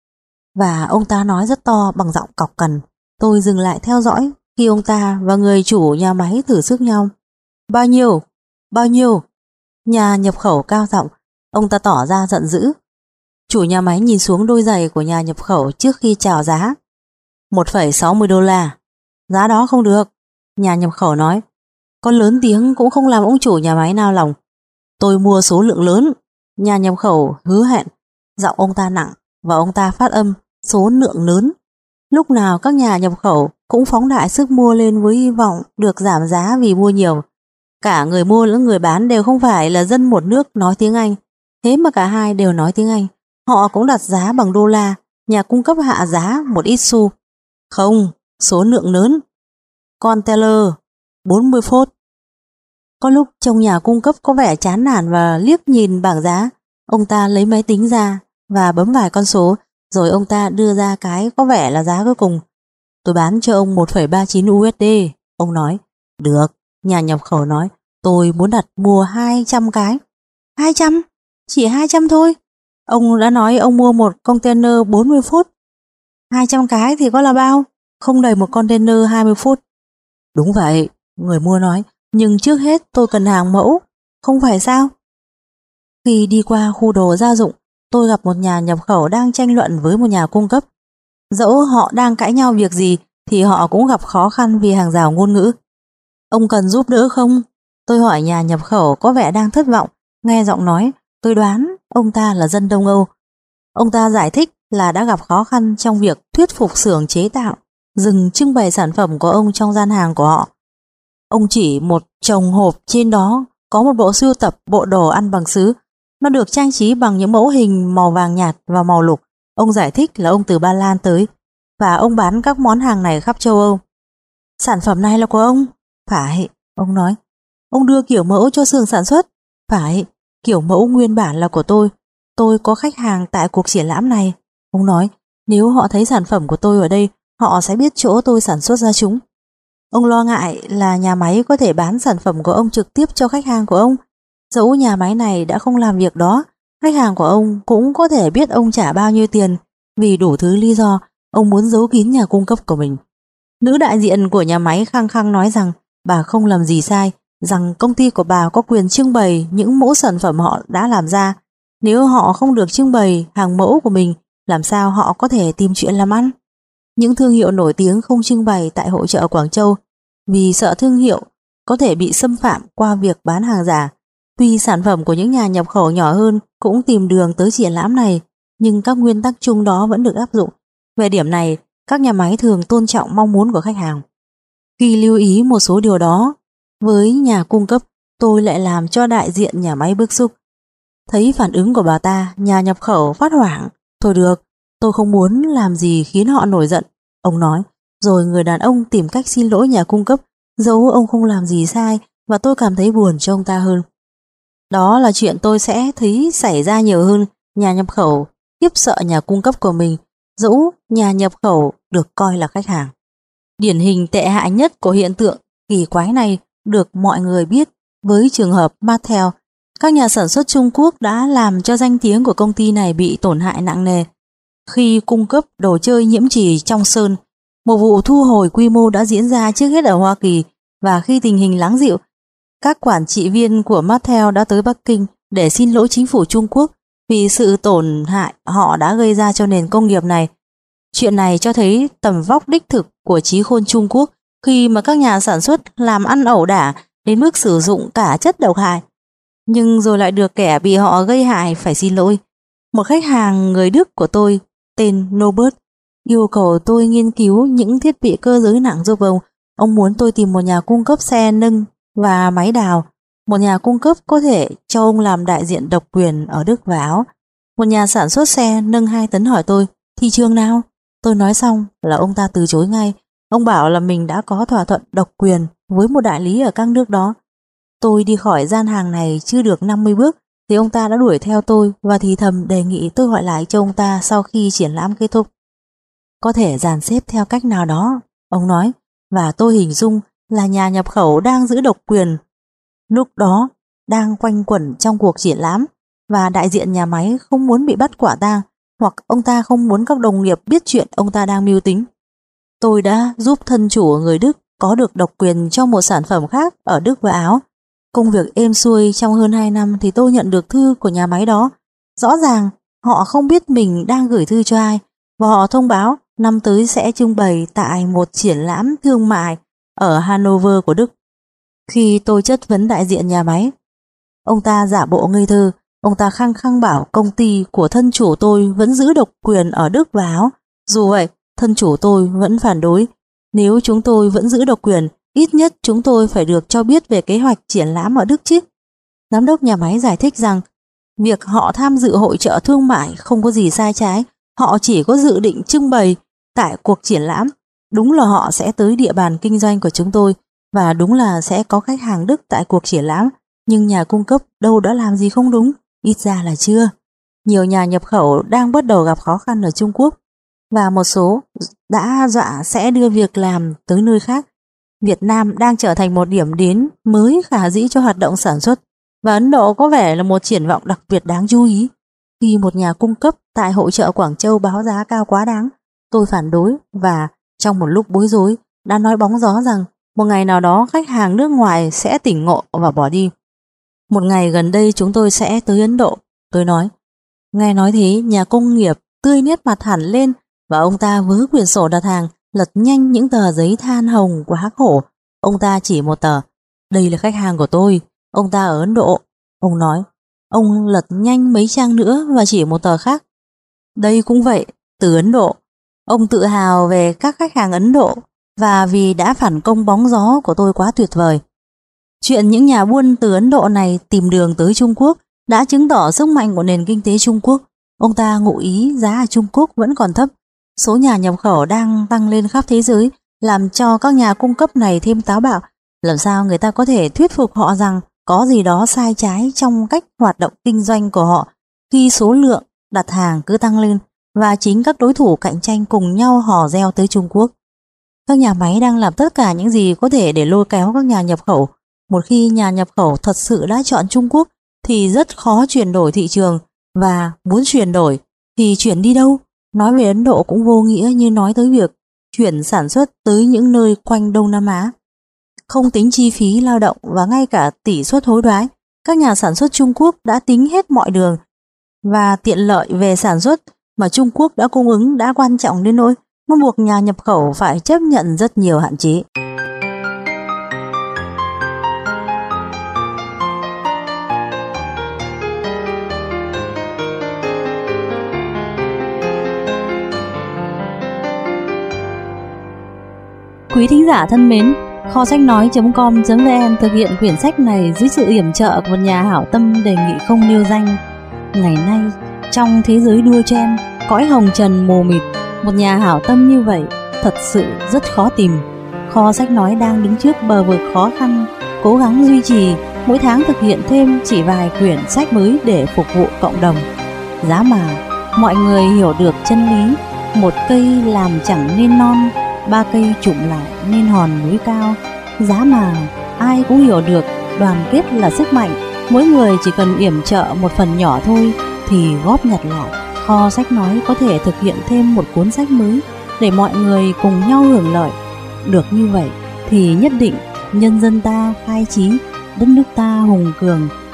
và ông ta nói rất to bằng giọng cọc cằn. Tôi dừng lại theo dõi khi ông ta và người chủ nhà máy thử sức nhau. Bao nhiêu? Bao nhiêu? Nhà nhập khẩu cao giọng. Ông ta tỏ ra giận dữ. Chủ nhà máy nhìn xuống đôi giày của nhà nhập khẩu trước khi chào giá. một phẩy sáu mươi đô la. Giá đó không được. Nhà nhập khẩu nói. Con lớn tiếng cũng không làm ông chủ nhà máy nao lòng. Tôi mua số lượng lớn. Nhà nhập khẩu hứa hẹn. Giọng ông ta nặng và ông ta phát âm số lượng lớn. Lúc nào các nhà nhập khẩu cũng phóng đại sức mua lên với hy vọng được giảm giá vì mua nhiều. Cả người mua lẫn người bán đều không phải là dân một nước nói tiếng Anh. Thế mà cả hai đều nói tiếng Anh. Họ cũng đặt giá bằng đô la. Nhà cung cấp hạ giá một ít xu. Không, số lượng lớn. Container bốn mươi phút. Có lúc trong nhà cung cấp có vẻ chán nản và liếc nhìn bảng giá. Ông ta lấy máy tính ra và bấm vài con số, rồi ông ta đưa ra cái có vẻ là giá cuối cùng. Tôi bán cho ông một phẩy ba mươi chín u ét đê. Ông nói. Được. Nhà nhập khẩu nói. Tôi muốn đặt mua hai trăm cái. hai trăm? Chỉ hai trăm thôi. Ông đã nói ông mua một container bốn mươi phút. hai trăm cái thì có là bao? Không đầy một container hai mươi phút. Đúng vậy, người mua nói. Nhưng trước hết tôi cần hàng mẫu. Không phải sao? Khi đi qua khu đồ gia dụng, tôi gặp một nhà nhập khẩu đang tranh luận với một nhà cung cấp. Dẫu họ đang cãi nhau việc gì thì họ cũng gặp khó khăn vì hàng rào ngôn ngữ. Ông cần giúp đỡ không? Tôi hỏi nhà nhập khẩu có vẻ đang thất vọng. Nghe giọng nói, tôi đoán ông ta là dân Đông Âu. Ông ta giải thích là đã gặp khó khăn trong việc thuyết phục xưởng chế tạo dừng trưng bày sản phẩm của ông trong gian hàng của họ. Ông chỉ một chồng hộp, trên đó có một bộ sưu tập bộ đồ ăn bằng sứ. Nó được trang trí bằng những mẫu hình màu vàng nhạt và màu lục. Ông giải thích là ông từ Ba Lan tới và ông bán các món hàng này khắp châu Âu. Sản phẩm này là của ông? Phải, ông nói. Ông đưa kiểu mẫu cho xưởng sản xuất? Phải, kiểu mẫu nguyên bản là của tôi. Tôi có khách hàng tại cuộc triển lãm này. Ông nói, nếu họ thấy sản phẩm của tôi ở đây, họ sẽ biết chỗ tôi sản xuất ra chúng. Ông lo ngại là nhà máy có thể bán sản phẩm của ông trực tiếp cho khách hàng của ông. Dẫu nhà máy này đã không làm việc đó, khách hàng của ông cũng có thể biết ông trả bao nhiêu tiền. Vì đủ thứ lý do, ông muốn giấu kín nhà cung cấp của mình. Nữ đại diện của nhà máy khăng khăng nói rằng bà không làm gì sai, rằng công ty của bà có quyền trưng bày những mẫu sản phẩm họ đã làm ra. Nếu họ không được trưng bày hàng mẫu của mình, làm sao họ có thể tìm chuyện làm ăn? Những thương hiệu nổi tiếng không trưng bày tại hội chợ Quảng Châu vì sợ thương hiệu có thể bị xâm phạm qua việc bán hàng giả. Tuy sản phẩm của những nhà nhập khẩu nhỏ hơn cũng tìm đường tới triển lãm này, nhưng các nguyên tắc chung đó vẫn được áp dụng. Về điểm này, các nhà máy thường tôn trọng mong muốn của khách hàng. Khi lưu ý một số điều đó với nhà cung cấp, tôi lại làm cho đại diện nhà máy bức xúc. Thấy phản ứng của bà ta, nhà nhập khẩu phát hoảng. Thôi được, tôi không muốn làm gì khiến họ nổi giận, ông nói. Rồi người đàn ông tìm cách xin lỗi nhà cung cấp, dẫu ông không làm gì sai, và tôi cảm thấy buồn cho ông ta hơn. Đó là chuyện tôi sẽ thấy xảy ra nhiều hơn. Nhà nhập khẩu khiếp sợ nhà cung cấp của mình, dẫu nhà nhập khẩu được coi là khách hàng. Điển hình tệ hại nhất của hiện tượng kỳ quái này được mọi người biết với trường hợp Mattel. Các nhà sản xuất Trung Quốc đã làm cho danh tiếng của công ty này bị tổn hại nặng nề. Khi cung cấp đồ chơi nhiễm trì trong sơn, một vụ thu hồi quy mô đã diễn ra trước hết ở Hoa Kỳ, và khi tình hình lắng dịu, các quản trị viên của Mattel đã tới Bắc Kinh để xin lỗi chính phủ Trung Quốc vì sự tổn hại họ đã gây ra cho nền công nghiệp này. Chuyện này cho thấy tầm vóc đích thực của trí khôn Trung Quốc khi mà các nhà sản xuất làm ăn ẩu đả đến mức sử dụng cả chất độc hại. Nhưng rồi lại được kẻ bị họ gây hại phải xin lỗi. Một khách hàng người Đức của tôi tên Norbert yêu cầu tôi nghiên cứu những thiết bị cơ giới nặng giúp ông. Ông muốn tôi tìm một nhà cung cấp xe nâng và máy đào, một nhà cung cấp có thể cho ông làm đại diện độc quyền ở Đức và Áo. Một nhà sản xuất xe nâng hai tấn hỏi tôi, thị trường nào? Tôi nói xong là ông ta từ chối ngay. Ông bảo là mình đã có thỏa thuận độc quyền với một đại lý ở các nước đó. Tôi đi khỏi gian hàng này chưa được năm mươi bước thì ông ta đã đuổi theo tôi và thì thầm đề nghị tôi gọi lại cho ông ta sau khi triển lãm kết thúc. Có thể dàn xếp theo cách nào đó, ông nói, và tôi hình dung là nhà nhập khẩu đang giữ độc quyền lúc đó đang quanh quẩn trong cuộc triển lãm, và đại diện nhà máy không muốn bị bắt quả tang, hoặc ông ta không muốn các đồng nghiệp biết chuyện ông ta đang mưu tính. Tôi đã giúp thân chủ người Đức có được độc quyền cho một sản phẩm khác ở Đức và Áo. Công việc êm xuôi trong hơn hai năm thì tôi nhận được thư của nhà máy đó. Rõ ràng họ không biết mình đang gửi thư cho ai, và họ thông báo năm tới sẽ trưng bày tại một triển lãm thương mại ở Hanover của Đức. Khi tôi chất vấn đại diện nhà máy, ông ta giả bộ ngây thơ. Ông ta khăng khăng bảo công ty của thân chủ tôi vẫn giữ độc quyền ở Đức và Áo. Dù vậy, thân chủ tôi vẫn phản đối. Nếu chúng tôi vẫn giữ độc quyền, ít nhất chúng tôi phải được cho biết về kế hoạch triển lãm ở Đức chứ. Giám đốc nhà máy giải thích rằng việc họ tham dự hội chợ thương mại không có gì sai trái. Họ chỉ có dự định trưng bày tại cuộc triển lãm. Đúng là họ sẽ tới địa bàn kinh doanh của chúng tôi, và đúng là sẽ có khách hàng Đức tại cuộc triển lãm. Nhưng nhà cung cấp đâu đã làm gì không đúng, ít ra là chưa. Nhiều nhà nhập khẩu đang bắt đầu gặp khó khăn ở Trung Quốc, và một số đã dọa sẽ đưa việc làm tới nơi khác. Việt Nam đang trở thành một điểm đến mới khả dĩ cho hoạt động sản xuất, và Ấn Độ có vẻ là một triển vọng đặc biệt đáng chú ý. Khi một nhà cung cấp tại hội chợ Quảng Châu báo giá cao quá đáng, tôi phản đối và trong một lúc bối rối đã nói bóng gió rằng một ngày nào đó khách hàng nước ngoài sẽ tỉnh ngộ và bỏ đi. Một ngày gần đây chúng tôi sẽ tới Ấn Độ, tôi nói. Nghe nói thế, nhà công nghiệp tươi nét mặt hẳn lên, và ông ta vớ quyển sổ đặt hàng, lật nhanh những tờ giấy than hồng quá khổ. Ông ta chỉ một tờ. Đây là khách hàng của tôi, ông ta ở Ấn Độ. Ông nói. Ông lật nhanh mấy trang nữa và chỉ một tờ khác. Đây cũng vậy, từ Ấn Độ. Ông tự hào về các khách hàng Ấn Độ, và vì đã phản công bóng gió của tôi quá tuyệt vời. Chuyện những nhà buôn từ Ấn Độ này tìm đường tới Trung Quốc đã chứng tỏ sức mạnh của nền kinh tế Trung Quốc. Ông ta ngụ ý giá ở Trung Quốc vẫn còn thấp. Số nhà nhập khẩu đang tăng lên khắp thế giới, làm cho các nhà cung cấp này thêm táo bạo. Làm sao người ta có thể thuyết phục họ rằng có gì đó sai trái trong cách hoạt động kinh doanh của họ khi số lượng đặt hàng cứ tăng lên và chính các đối thủ cạnh tranh cùng nhau hò reo tới Trung Quốc. Các nhà máy đang làm tất cả những gì có thể để lôi kéo các nhà nhập khẩu. Một khi nhà nhập khẩu thật sự đã chọn Trung Quốc thì rất khó chuyển đổi thị trường, và muốn chuyển đổi thì chuyển đi đâu? Nói về Ấn Độ cũng vô nghĩa như nói tới việc chuyển sản xuất tới những nơi quanh Đông Nam Á. Không tính chi phí lao động và ngay cả tỷ suất hối đoái, các nhà sản xuất Trung Quốc đã tính hết mọi đường, và tiện lợi về sản xuất mà Trung Quốc đã cung ứng đã quan trọng đến nỗi nó buộc nhà nhập khẩu phải chấp nhận rất nhiều hạn chế. Quý thính giả thân mến, kho sách nói chấm com chấm vn thực hiện quyển sách này dưới sự yểm trợ của một nhà hảo tâm đề nghị không nêu danh. Ngày nay, trong thế giới đua chen, cõi hồng trần mù mịt, một nhà hảo tâm như vậy thật sự rất khó tìm. Kho sách nói đang đứng trước bờ vực khó khăn, cố gắng duy trì, mỗi tháng thực hiện thêm chỉ vài quyển sách mới để phục vụ cộng đồng. Giá mà mọi người hiểu được chân lý, một cây làm chẳng nên non, ba cây chụm lại nên hòn núi cao. Giá mà ai cũng hiểu được đoàn kết là sức mạnh, mỗi người chỉ cần yểm trợ một phần nhỏ thôi thì góp nhặt lại, kho sách nói có thể thực hiện thêm một cuốn sách mới để mọi người cùng nhau hưởng lợi. Được như vậy thì nhất định nhân dân ta khai trí, đất nước ta hùng cường,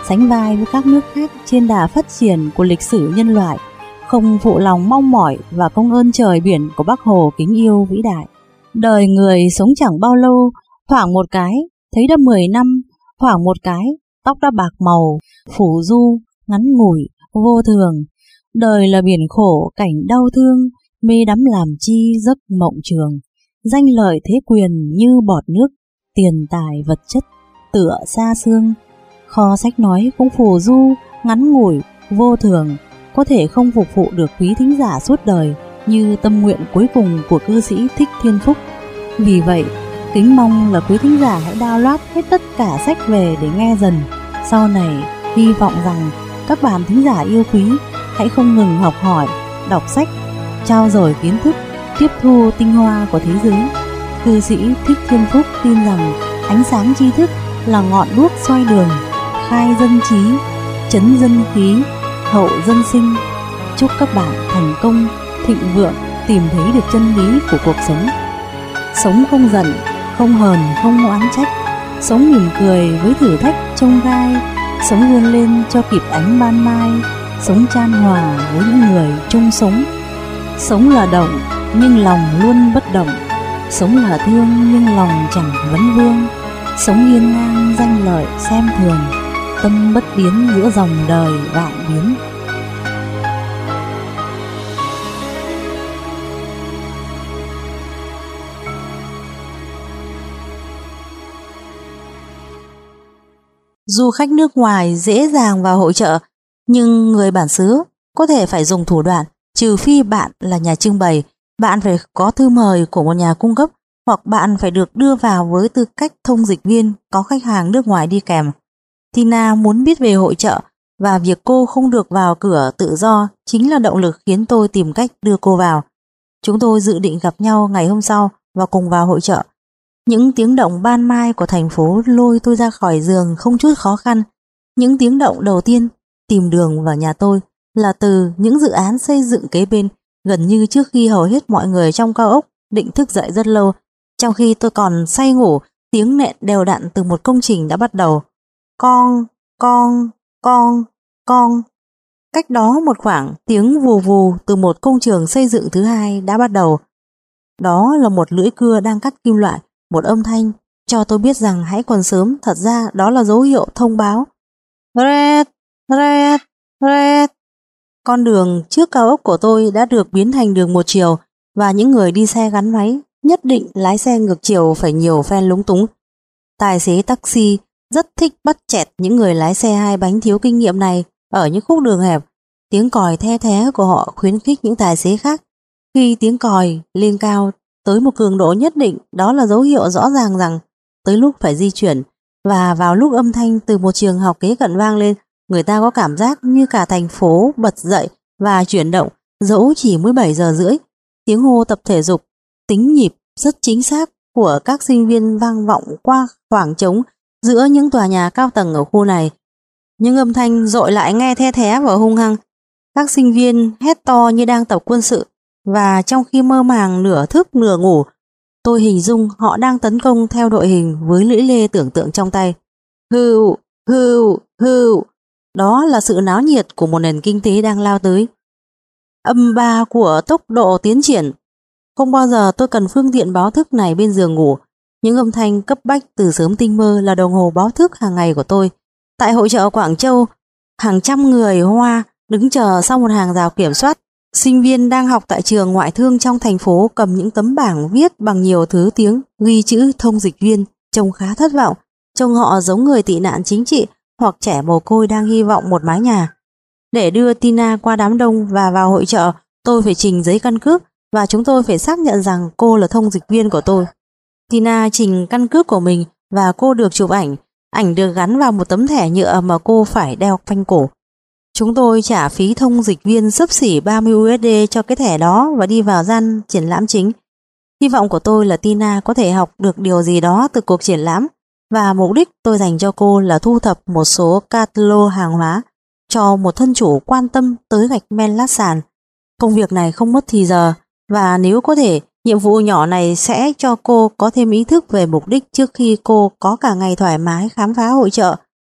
sánh vai với các nước khác trên đà phát triển của lịch sử nhân loại, không phụ lòng mong mỏi và công ơn trời biển của Bác Hồ kính yêu vĩ đại. Đời người sống chẳng bao lâu, thoảng một cái thấy đã mười năm, thoảng một cái tóc đã bạc màu, phủ du, ngắn ngủi, vô thường. Đời là biển khổ cảnh đau thương, mê đắm làm chi giấc mộng trường. Danh lợi thế quyền như bọt nước, tiền tài vật chất tựa xa xương. Kho sách nói cũng phù du, ngắn ngủi, vô thường, có thể không phục vụ được quý thính giả suốt đời như tâm nguyện cuối cùng của cư sĩ Thích Thiên Phúc. Vì vậy, kính mong là quý thính giả hãy download hết tất cả sách về để nghe dần. Sau này, hy vọng rằng các bạn thính giả yêu quý hãy không ngừng học hỏi, đọc sách, trao dồi kiến thức, tiếp thu tinh hoa của thế giới. Cư sĩ Thích Thiên Phúc tin rằng ánh sáng tri thức là ngọn đuốc soi đường, khai dân trí, trấn dân khí, hậu dân sinh. Chúc các bạn thành công, thịnh vượng, tìm thấy được chân lý của cuộc sống. Sống không giận, không hờn, không oán trách. Sống mỉm cười với thử thách chông gai. Sống vươn lên cho kịp ánh ban mai. Sống chan hòa với những người chung sống. Sống là động, nhưng lòng luôn bất động. Sống là thương, nhưng lòng chẳng vấn vương. Sống hiên ngang danh lợi xem thường. Tâm bất biến giữa dòng đời vạn biến. Du khách nước ngoài dễ dàng vào hội chợ, nhưng người bản xứ có thể phải dùng thủ đoạn, trừ phi bạn là nhà trưng bày, bạn phải có thư mời của một nhà cung cấp, hoặc bạn phải được đưa vào với tư cách thông dịch viên có khách hàng nước ngoài đi kèm. Tina muốn biết về hội chợ, và việc cô không được vào cửa tự do chính là động lực khiến tôi tìm cách đưa cô vào. Chúng tôi dự định gặp nhau ngày hôm sau và cùng vào hội chợ. Những tiếng động ban mai của thành phố lôi tôi ra khỏi giường không chút khó khăn. Những tiếng động đầu tiên tìm đường vào nhà tôi là từ những dự án xây dựng kế bên, gần như trước khi hầu hết mọi người trong cao ốc định thức dậy rất lâu. Trong khi tôi còn say ngủ, tiếng nện đều đặn từ một công trình đã bắt đầu. Con, con, con, con. Cách đó một khoảng, tiếng vù vù từ một công trường xây dựng thứ hai đã bắt đầu. Đó là một lưỡi cưa đang cắt kim loại, một âm thanh cho tôi biết rằng hãy còn sớm. Thật ra đó là dấu hiệu thông báo. Red, red, red. Con đường trước cao ốc của tôi đã được biến thành đường một chiều, và những người đi xe gắn máy nhất định lái xe ngược chiều phải nhiều phen lúng túng. Tài xế taxi rất thích bắt chẹt những người lái xe hai bánh thiếu kinh nghiệm này ở những khúc đường hẹp. Tiếng còi the thé của họ khuyến khích những tài xế khác. Khi tiếng còi lên cao tới một cường độ nhất định, đó là dấu hiệu rõ ràng rằng tới lúc phải di chuyển. Và vào lúc âm thanh từ một trường học kế cận vang lên, người ta có cảm giác như cả thành phố bật dậy và chuyển động, dẫu chỉ mới bảy giờ rưỡi. Tiếng hô tập thể dục, tính nhịp rất chính xác của các sinh viên vang vọng qua khoảng trống giữa những tòa nhà cao tầng ở khu này. Những âm thanh dội lại nghe the thé và hung hăng. Các sinh viên hét to như đang tập quân sự, và trong khi mơ màng nửa thức nửa ngủ, tôi hình dung họ đang tấn công theo đội hình với lưỡi lê tưởng tượng trong tay. Hưu, hưu, hưu. Đó là sự náo nhiệt của một nền kinh tế đang lao tới. Âm ba của tốc độ tiến triển. Không bao giờ tôi cần phương tiện báo thức này bên giường ngủ. Những âm thanh cấp bách từ sớm tinh mơ là đồng hồ báo thức hàng ngày của tôi. Tại hội chợ Quảng Châu, hàng trăm người Hoa đứng chờ sau một hàng rào kiểm soát. Sinh viên đang học tại trường ngoại thương trong thành phố cầm những tấm bảng viết bằng nhiều thứ tiếng, ghi chữ thông dịch viên, trông khá thất vọng. Trông họ giống người tị nạn chính trị hoặc trẻ mồ côi đang hy vọng một mái nhà. Để đưa Tina qua đám đông và vào hội chợ, tôi phải trình giấy căn cước, và chúng tôi phải xác nhận rằng cô là thông dịch viên của tôi. Tina trình căn cước của mình và cô được chụp ảnh. Ảnh được gắn vào một tấm thẻ nhựa mà cô phải đeo quanh cổ. Chúng tôi trả phí thông dịch viên xấp xỉ ba mươi u ét đê cho cái thẻ đó và đi vào gian triển lãm chính. Hy vọng của tôi là Tina có thể học được điều gì đó từ cuộc triển lãm, và mục đích tôi dành cho cô là thu thập một số catalog hàng hóa cho một thân chủ quan tâm tới gạch men lát sàn. Công việc này không mất thì giờ, và nếu có thể, nhiệm vụ nhỏ này sẽ cho cô có thêm ý thức về mục đích trước khi cô có cả ngày thoải mái khám phá hội chợ.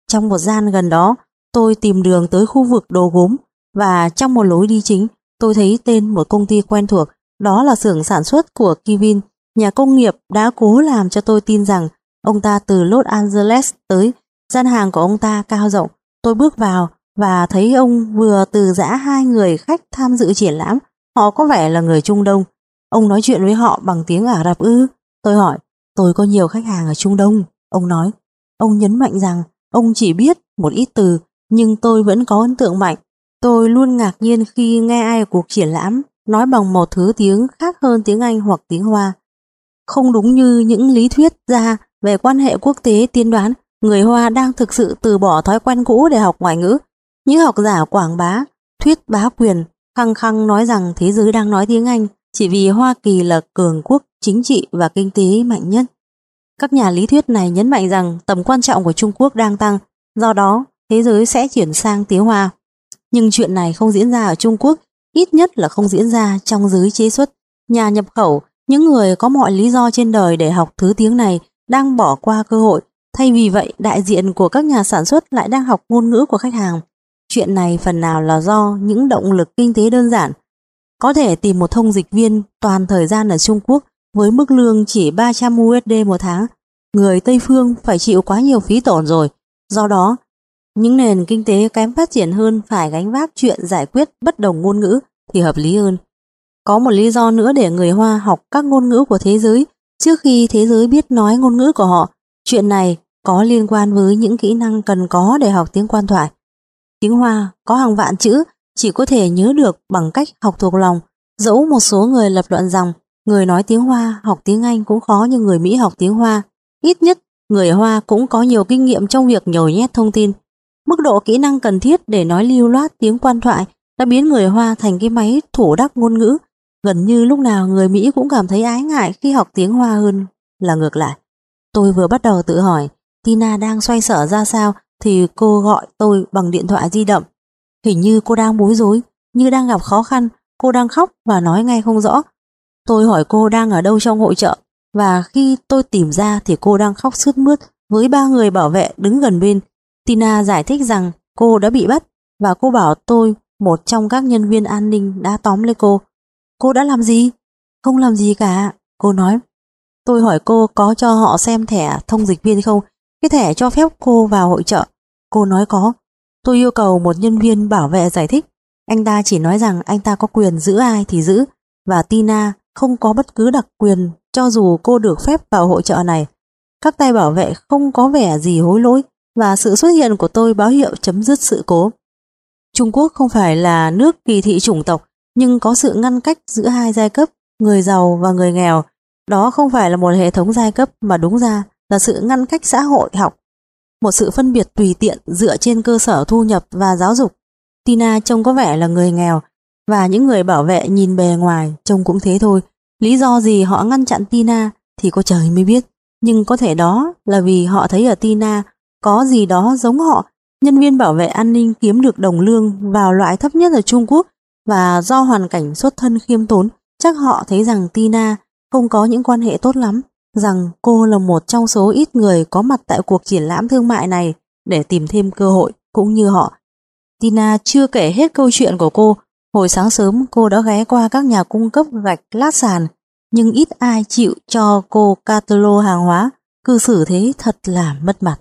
Trong một gian gần đó, tôi tìm đường tới khu vực đồ gốm và trong một lối đi chính, tôi thấy tên một công ty quen thuộc, đó là xưởng sản xuất của Kevin, nhà công nghiệp đã cố làm cho tôi tin rằng ông ta từ Los Angeles tới. Gian hàng của ông ta cao rộng, tôi bước vào và thấy ông vừa từ giã hai người khách tham dự triển lãm, họ có vẻ là người Trung Đông. Ông nói chuyện với họ bằng tiếng Ả Rập ư? Tôi hỏi, tôi có nhiều khách hàng ở Trung Đông. Ông nói, ông nhấn mạnh rằng ông chỉ biết một ít từ, nhưng tôi vẫn có ấn tượng mạnh. Tôi luôn ngạc nhiên khi nghe ai ở cuộc triển lãm nói bằng một thứ tiếng khác hơn tiếng Anh hoặc tiếng Hoa. Không đúng như những lý thuyết gia về quan hệ quốc tế tiên đoán, người Hoa đang thực sự từ bỏ thói quen cũ để học ngoại ngữ. Những học giả quảng bá, thuyết bá quyền, khăng khăng nói rằng thế giới đang nói tiếng Anh chỉ vì Hoa Kỳ là cường quốc chính trị và kinh tế mạnh nhất. Các nhà lý thuyết này nhấn mạnh rằng tầm quan trọng của Trung Quốc đang tăng, do đó thế giới sẽ chuyển sang tiếng Hoa. Nhưng chuyện này không diễn ra ở Trung Quốc, ít nhất là không diễn ra trong giới chế xuất. Nhà nhập khẩu, những người có mọi lý do trên đời để học thứ tiếng này đang bỏ qua cơ hội. Thay vì vậy, đại diện của các nhà sản xuất lại đang học ngôn ngữ của khách hàng. Chuyện này phần nào là do những động lực kinh tế đơn giản. Có thể tìm một thông dịch viên toàn thời gian ở Trung Quốc với mức lương chỉ ba trăm đô la một tháng. Người Tây Phương phải chịu quá nhiều phí tổn rồi. Do đó, những nền kinh tế kém phát triển hơn phải gánh vác chuyện giải quyết bất đồng ngôn ngữ thì hợp lý hơn. Có một lý do nữa để người Hoa học các ngôn ngữ của thế giới trước khi thế giới biết nói ngôn ngữ của họ. Chuyện này có liên quan với những kỹ năng cần có để học tiếng quan thoại. Tiếng Hoa có hàng vạn chữ, chỉ có thể nhớ được bằng cách học thuộc lòng. Dẫu một số người lập luận rằng người nói tiếng Hoa học tiếng Anh cũng khó như người Mỹ học tiếng Hoa. Ít nhất, người Hoa cũng có nhiều kinh nghiệm trong việc nhồi nhét thông tin. Mức độ kỹ năng cần thiết để nói lưu loát tiếng quan thoại đã biến người Hoa thành cái máy thủ đắc ngôn ngữ. Gần như lúc nào người Mỹ cũng cảm thấy ái ngại khi học tiếng Hoa hơn là ngược lại. Tôi vừa bắt đầu tự hỏi Tina đang xoay sở ra sao thì cô gọi tôi bằng điện thoại di động. Hình như cô đang bối rối, như đang gặp khó khăn, cô đang khóc và nói ngay không rõ. Tôi hỏi cô đang ở đâu trong hội chợ, và khi tôi tìm ra thì cô đang khóc sướt mướt với ba người bảo vệ đứng gần bên. Tina giải thích rằng cô đã bị bắt và cô bảo tôi một trong các nhân viên an ninh đã tóm lấy cô. Cô đã làm gì? Không làm gì cả, cô nói. Tôi hỏi cô có cho họ xem thẻ thông dịch viên không, cái thẻ cho phép cô vào hội chợ. Cô nói có. Tôi yêu cầu một nhân viên bảo vệ giải thích. Anh ta chỉ nói rằng anh ta có quyền giữ ai thì giữ, và Tina không có bất cứ đặc quyền cho dù cô được phép vào hội chợ này. Các tay bảo vệ không có vẻ gì hối lỗi, và sự xuất hiện của tôi báo hiệu chấm dứt sự cố. Trung Quốc không phải là nước kỳ thị chủng tộc, nhưng có sự ngăn cách giữa hai giai cấp, người giàu và người nghèo. Đó không phải là một hệ thống giai cấp mà đúng ra là sự ngăn cách xã hội học, một sự phân biệt tùy tiện dựa trên cơ sở thu nhập và giáo dục. Tina trông có vẻ là người nghèo, và những người bảo vệ nhìn bề ngoài trông cũng thế thôi. Lý do gì họ ngăn chặn Tina thì có trời mới biết, nhưng có thể đó là vì họ thấy ở Tina có gì đó giống họ. Nhân viên bảo vệ an ninh kiếm được đồng lương vào loại thấp nhất ở Trung Quốc, và do hoàn cảnh xuất thân khiêm tốn, chắc họ thấy rằng Tina không có những quan hệ tốt lắm, rằng cô là một trong số ít người có mặt tại cuộc triển lãm thương mại này để tìm thêm cơ hội cũng như họ. Tina chưa kể hết câu chuyện của cô. Hồi sáng sớm cô đã ghé qua các nhà cung cấp gạch lát sàn, nhưng ít ai chịu cho cô catalog hàng hóa, cư xử thế thật là mất mặt.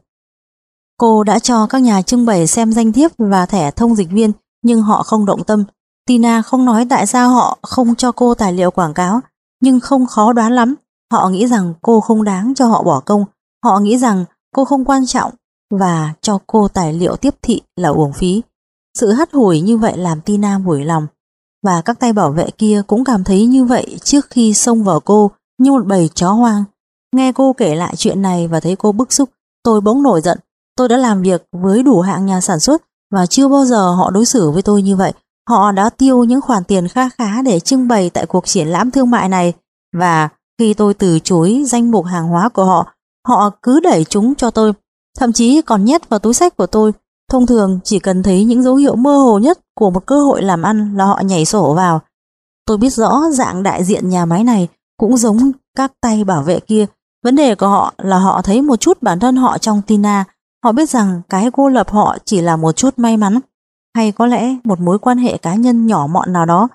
Cô đã cho các nhà trưng bày xem danh thiếp và thẻ thông dịch viên, nhưng họ không động tâm. Tina không nói tại sao họ không cho cô tài liệu quảng cáo, nhưng không khó đoán lắm. Họ nghĩ rằng cô không đáng cho họ bỏ công, họ nghĩ rằng cô không quan trọng, và cho cô tài liệu tiếp thị là uổng phí. Sự hắt hủi như vậy làm Tina mủi lòng, và các tay bảo vệ kia cũng cảm thấy như vậy trước khi xông vào cô như một bầy chó hoang. Nghe cô kể lại chuyện này và thấy cô bức xúc, tôi bỗng nổi giận. Tôi đã làm việc với đủ hạng nhà sản xuất và chưa bao giờ họ đối xử với tôi như vậy. Họ đã tiêu những khoản tiền kha khá để trưng bày tại cuộc triển lãm thương mại này, và khi tôi từ chối danh mục hàng hóa của họ, họ cứ đẩy chúng cho tôi, thậm chí còn nhét vào túi xách của tôi. Thông thường chỉ cần thấy những dấu hiệu mơ hồ nhất của một cơ hội làm ăn là họ nhảy sổ vào. Tôi biết rõ dạng đại diện nhà máy này cũng giống các tay bảo vệ kia. Vấn đề của họ là họ thấy một chút bản thân họ trong Tina. Họ biết rằng cái cô lập họ chỉ là một chút may mắn, hay có lẽ một mối quan hệ cá nhân nhỏ mọn nào đó.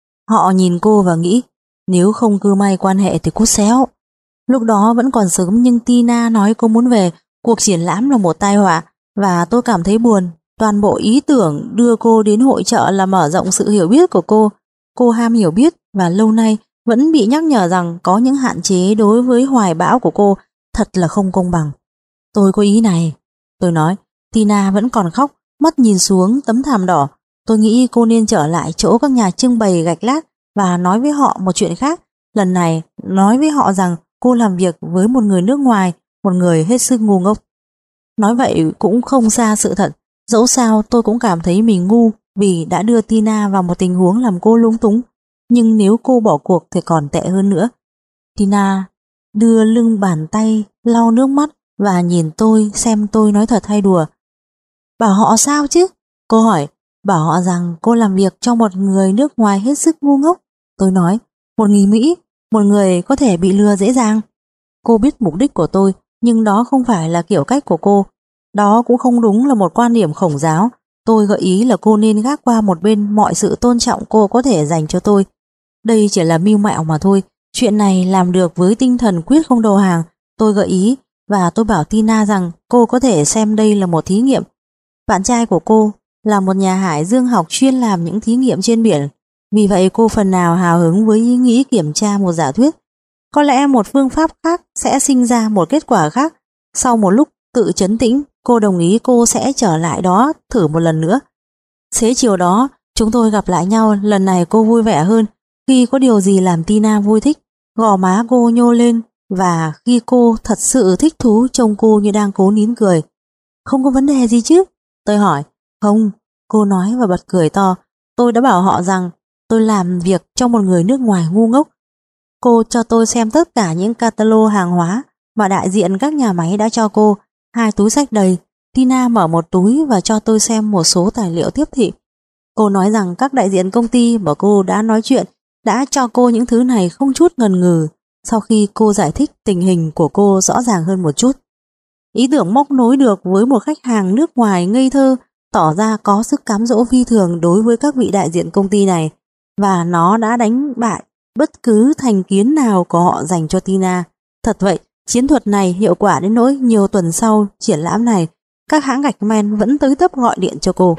Họ nhìn cô và nghĩ, nếu không cưa may quan hệ thì cút xéo. Lúc đó vẫn còn sớm nhưng Tina nói cô muốn về, cuộc triển lãm là một tai họa, và tôi cảm thấy buồn. Toàn bộ ý tưởng đưa cô đến hội chợ là mở rộng sự hiểu biết của cô. Cô ham hiểu biết và lâu nay vẫn bị nhắc nhở rằng có những hạn chế đối với hoài bão của cô, thật là không công bằng. Tôi có ý này, tôi nói. Tina vẫn còn khóc, mắt nhìn xuống tấm thảm đỏ. Tôi nghĩ cô nên trở lại chỗ các nhà trưng bày gạch lát và nói với họ một chuyện khác. Lần này nói với họ rằng cô làm việc với một người nước ngoài, một người hết sức ngu ngốc. Nói vậy cũng không xa sự thật. Dẫu sao tôi cũng cảm thấy mình ngu vì đã đưa Tina vào một tình huống làm cô lung túng. Nhưng nếu cô bỏ cuộc thì còn tệ hơn nữa. Tina đưa lưng bàn tay lau nước mắt và nhìn tôi xem tôi nói thật hay đùa. Bảo họ sao chứ? Cô hỏi. Bảo họ rằng cô làm việc cho một người nước ngoài hết sức ngu ngốc. Tôi nói, một người Mỹ, một người có thể bị lừa dễ dàng. Cô biết mục đích của tôi, nhưng đó không phải là kiểu cách của cô. Đó cũng không đúng là một quan điểm khổng giáo. Tôi gợi ý là cô nên gác qua một bên mọi sự tôn trọng cô có thể dành cho tôi. Đây chỉ là mưu mẹo mà thôi. Chuyện này làm được với tinh thần quyết không đầu hàng. Tôi gợi ý và tôi bảo Tina rằng cô có thể xem đây là một thí nghiệm. Bạn trai của cô là một nhà hải dương học chuyên làm những thí nghiệm trên biển. Vì vậy cô phần nào hào hứng với ý nghĩ kiểm tra một giả thuyết. Có lẽ một phương pháp khác sẽ sinh ra một kết quả khác. Sau một lúc tự trấn tĩnh, cô đồng ý cô sẽ trở lại đó thử một lần nữa. Xế chiều đó, chúng tôi gặp lại nhau. Lần này cô vui vẻ hơn. Khi có điều gì làm Tina vui thích, gò má cô nhô lên, và khi cô thật sự thích thú trông cô như đang cố nín cười. Không có vấn đề gì chứ? Tôi hỏi. Không, cô nói và bật cười to. Tôi đã bảo họ rằng tôi làm việc cho một người nước ngoài ngu ngốc. Cô cho tôi xem tất cả những catalog hàng hóa mà đại diện các nhà máy đã cho cô. Hai túi xách đầy. Tina mở một túi và cho tôi xem một số tài liệu tiếp thị. Cô nói rằng các đại diện công ty mà cô đã nói chuyện đã cho cô những thứ này không chút ngần ngừ. Sau khi cô giải thích tình hình của cô rõ ràng hơn một chút, ý tưởng móc nối được với một khách hàng nước ngoài ngây thơ tỏ ra có sức cám dỗ phi thường đối với các vị đại diện công ty này, và nó đã đánh bại bất cứ thành kiến nào của họ dành cho Tina. Thật vậy, chiến thuật này hiệu quả đến nỗi nhiều tuần sau triển lãm này, các hãng gạch men vẫn tới tấp gọi điện cho cô.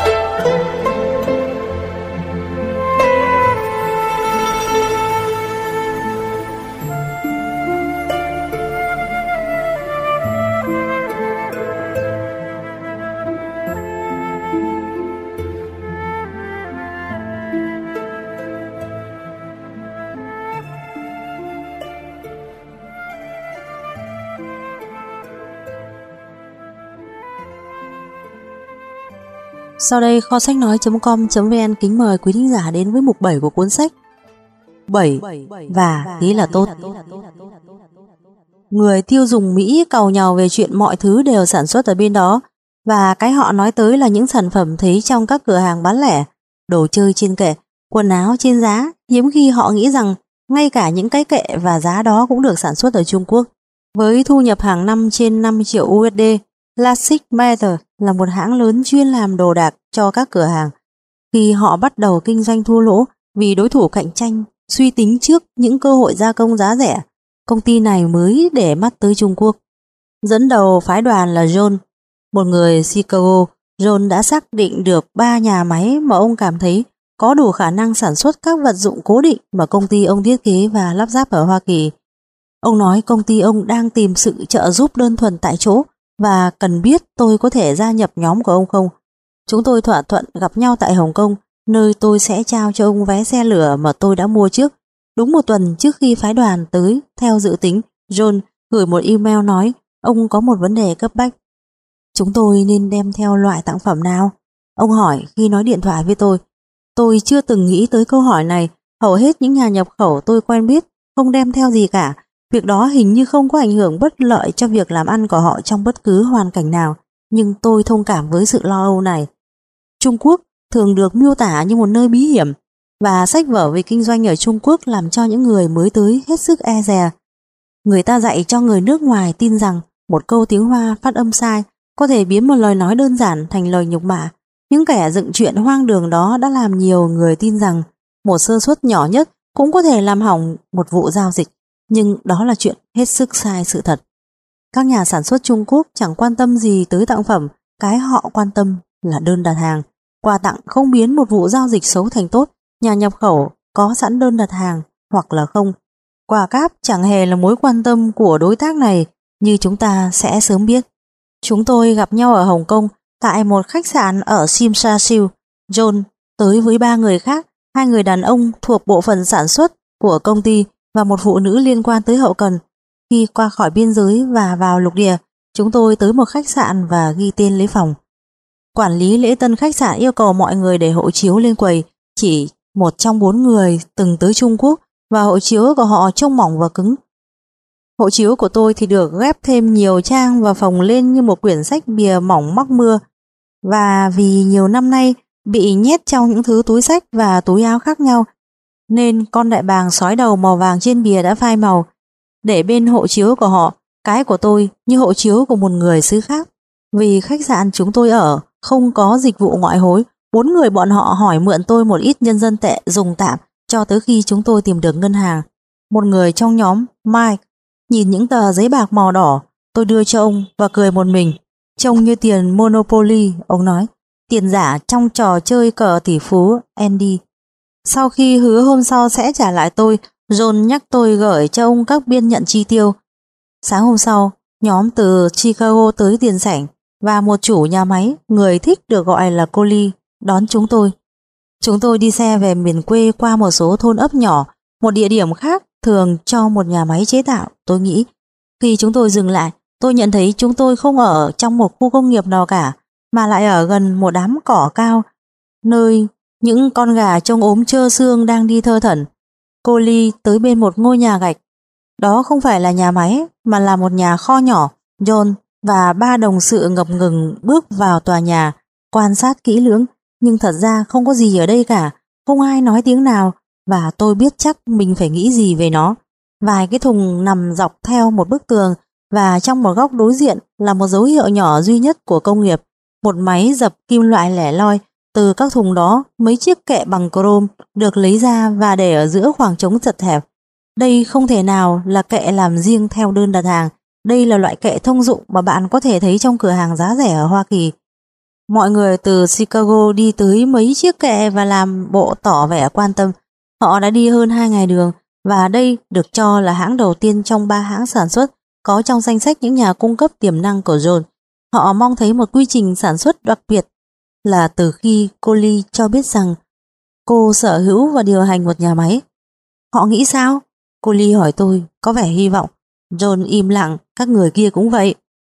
Sau đây kho sách nói chấm com chấm vn kính mời quý thính giả đến với mục bảy của cuốn sách bảy và thế là tốt. Người tiêu dùng Mỹ càu nhàu về chuyện mọi thứ đều sản xuất ở bên đó, và cái họ nói tới là những sản phẩm thấy trong các cửa hàng bán lẻ, đồ chơi trên kệ, quần áo trên giá. Hiếm khi họ nghĩ rằng ngay cả những cái kệ và giá đó cũng được sản xuất ở Trung Quốc. Với thu nhập hàng năm trên năm triệu u ét đê, Classic Matter là một hãng lớn chuyên làm đồ đạc cho các cửa hàng. Khi họ bắt đầu kinh doanh thua lỗ vì đối thủ cạnh tranh suy tính trước những cơ hội gia công giá rẻ, công ty này mới để mắt tới Trung Quốc. Dẫn đầu phái đoàn là John, một người Chicago. John đã xác định được ba nhà máy mà ông cảm thấy có đủ khả năng sản xuất các vật dụng cố định mà công ty ông thiết kế và lắp ráp ở Hoa Kỳ. Ông nói công ty ông đang tìm sự trợ giúp đơn thuần tại chỗ và cần biết tôi có thể gia nhập nhóm của ông không. Chúng tôi thỏa thuận gặp nhau tại Hồng Kông, nơi tôi sẽ trao cho ông vé xe lửa mà tôi đã mua trước. Đúng một tuần trước khi phái đoàn tới, theo dự tính, John gửi một email nói ông có một vấn đề cấp bách. Chúng tôi nên đem theo loại tặng phẩm nào? Ông hỏi khi nói điện thoại với tôi. Tôi chưa từng nghĩ tới câu hỏi này. Hầu hết những nhà nhập khẩu tôi quen biết không đem theo gì cả. Việc đó hình như không có ảnh hưởng bất lợi cho việc làm ăn của họ trong bất cứ hoàn cảnh nào. Nhưng tôi thông cảm với sự lo âu này. Trung Quốc thường được miêu tả như một nơi bí hiểm, và sách vở về kinh doanh ở Trung Quốc làm cho những người mới tới hết sức e dè. Người ta dạy cho người nước ngoài tin rằng một câu tiếng Hoa phát âm sai có thể biến một lời nói đơn giản thành lời nhục mạ. Những kẻ dựng chuyện hoang đường đó đã làm nhiều người tin rằng một sơ suất nhỏ nhất cũng có thể làm hỏng một vụ giao dịch, nhưng đó là chuyện hết sức sai sự thật. Các nhà sản xuất Trung Quốc chẳng quan tâm gì tới tặng phẩm, cái họ quan tâm là đơn đặt hàng. Quà tặng không biến một vụ giao dịch xấu thành tốt, nhà nhập khẩu có sẵn đơn đặt hàng hoặc là không. Quà cáp chẳng hề là mối quan tâm của đối tác này, như chúng ta sẽ sớm biết. Chúng tôi gặp nhau ở Hồng Kông tại một khách sạn ở Tsim Sha Tsui. John tới với ba người khác, hai người đàn ông thuộc bộ phận sản xuất của công ty và một phụ nữ liên quan tới hậu cần. Khi qua khỏi biên giới và vào lục địa, chúng tôi tới một khách sạn và ghi tên lấy phòng. Quản lý lễ tân khách sạn yêu cầu mọi người để hộ chiếu lên quầy. Chỉ một trong bốn người từng tới Trung Quốc và hộ chiếu của họ trông mỏng và cứng. Hộ chiếu của tôi thì được ghép thêm nhiều trang và phồng lên như một quyển sách bìa mỏng mắc mưa, và vì nhiều năm nay bị nhét trong những thứ túi sách và túi áo khác nhau nên con đại bàng sói đầu màu vàng trên bìa đã phai màu. Để bên hộ chiếu của họ, cái của tôi như hộ chiếu của một người xứ khác. Vì khách sạn chúng tôi ở không có dịch vụ ngoại hối, bốn người bọn họ hỏi mượn tôi một ít nhân dân tệ dùng tạm cho tới khi chúng tôi tìm được ngân hàng. Một người trong nhóm, Mike, nhìn những tờ giấy bạc màu đỏ tôi đưa cho ông và cười một mình. Trông như tiền Monopoly, ông nói, tiền giả trong trò chơi cờ tỷ phú Andy. Sau khi hứa hôm sau sẽ trả lại tôi, John nhắc tôi gửi cho ông các biên nhận chi tiêu. Sáng hôm sau, nhóm từ Chicago tới tiền sảnh và một chủ nhà máy, người thích được gọi là Collie, đón chúng tôi. Chúng tôi đi xe về miền quê qua một số thôn ấp nhỏ, một địa điểm khác thường cho một nhà máy chế tạo, tôi nghĩ. Khi chúng tôi dừng lại, tôi nhận thấy chúng tôi không ở trong một khu công nghiệp nào cả, mà lại ở gần một đám cỏ cao, nơi những con gà trông ốm trơ xương đang đi thơ thẩn. Collie tới bên một ngôi nhà gạch. Đó không phải là nhà máy, mà là một nhà kho nhỏ. John và ba đồng sự ngập ngừng bước vào tòa nhà, quan sát kỹ lưỡng, nhưng thật ra không có gì ở đây cả, không ai nói tiếng nào, và tôi biết chắc mình phải nghĩ gì về nó. Vài cái thùng nằm dọc theo một bức tường, và trong một góc đối diện là một dấu hiệu nhỏ duy nhất của công nghiệp, một máy dập kim loại lẻ loi. Từ các thùng đó, mấy chiếc kệ bằng chrome được lấy ra và để ở giữa khoảng trống chật hẹp. Đây không thể nào là kệ làm riêng theo đơn đặt hàng. Đây là loại kệ thông dụng mà bạn có thể thấy trong cửa hàng giá rẻ ở Hoa Kỳ. Mọi người từ Chicago đi tới mấy chiếc kệ và làm bộ tỏ vẻ quan tâm. Họ đã đi hơn hai ngày đường, và đây được cho là hãng đầu tiên trong ba hãng sản xuất có trong danh sách những nhà cung cấp tiềm năng của John. Họ mong thấy một quy trình sản xuất đặc biệt là từ khi Collie cho biết rằng cô sở hữu và điều hành một nhà máy. Họ nghĩ sao? Collie hỏi tôi, có vẻ hy vọng. John im lặng, các người kia cũng vậy.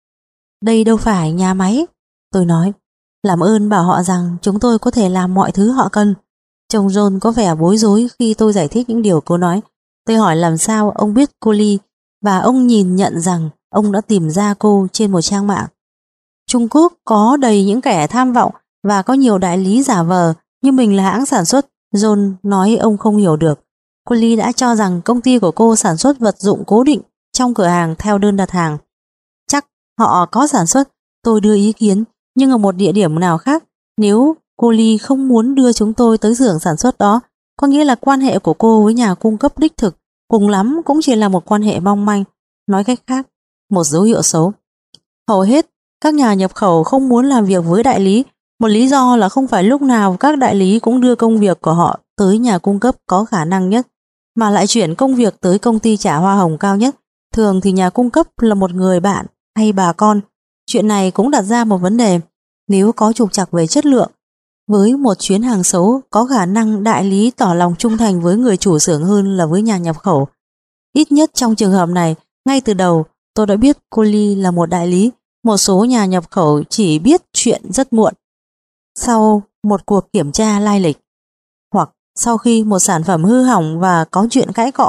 Đây đâu phải nhà máy, tôi nói. Làm ơn bảo họ rằng chúng tôi có thể làm mọi thứ họ cần. Trông John có vẻ bối rối khi tôi giải thích những điều cô nói. Tôi hỏi làm sao ông biết Collie, và ông nhìn nhận rằng ông đã tìm ra cô trên một trang mạng. Trung Quốc có đầy những kẻ tham vọng và có nhiều đại lý giả vờ như mình là hãng sản xuất. John nói ông không hiểu được. Collie đã cho rằng công ty của cô sản xuất vật dụng cố định trong cửa hàng theo đơn đặt hàng. Chắc họ có sản xuất, tôi đưa ý kiến, nhưng ở một địa điểm nào khác. Nếu Collie không muốn đưa chúng tôi tới xưởng sản xuất đó, có nghĩa là quan hệ của cô với nhà cung cấp đích thực cùng lắm cũng chỉ là một quan hệ mong manh. Nói cách khác, một dấu hiệu xấu. Hầu hết các nhà nhập khẩu không muốn làm việc với đại lý. Một lý do là không phải lúc nào các đại lý cũng đưa công việc của họ tới nhà cung cấp có khả năng nhất, mà lại chuyển công việc tới công ty trả hoa hồng cao nhất. Thường thì nhà cung cấp là một người bạn hay bà con. Chuyện này cũng đặt ra một vấn đề. Nếu có trục trặc về chất lượng với một chuyến hàng xấu, có khả năng đại lý tỏ lòng trung thành với người chủ xưởng hơn là với nhà nhập khẩu. Ít nhất trong trường hợp này, ngay từ đầu tôi đã biết Collie là một đại lý. Một số nhà nhập khẩu chỉ biết chuyện rất muộn, sau một cuộc kiểm tra lai lịch, hoặc sau khi một sản phẩm hư hỏng và có chuyện cãi cọ.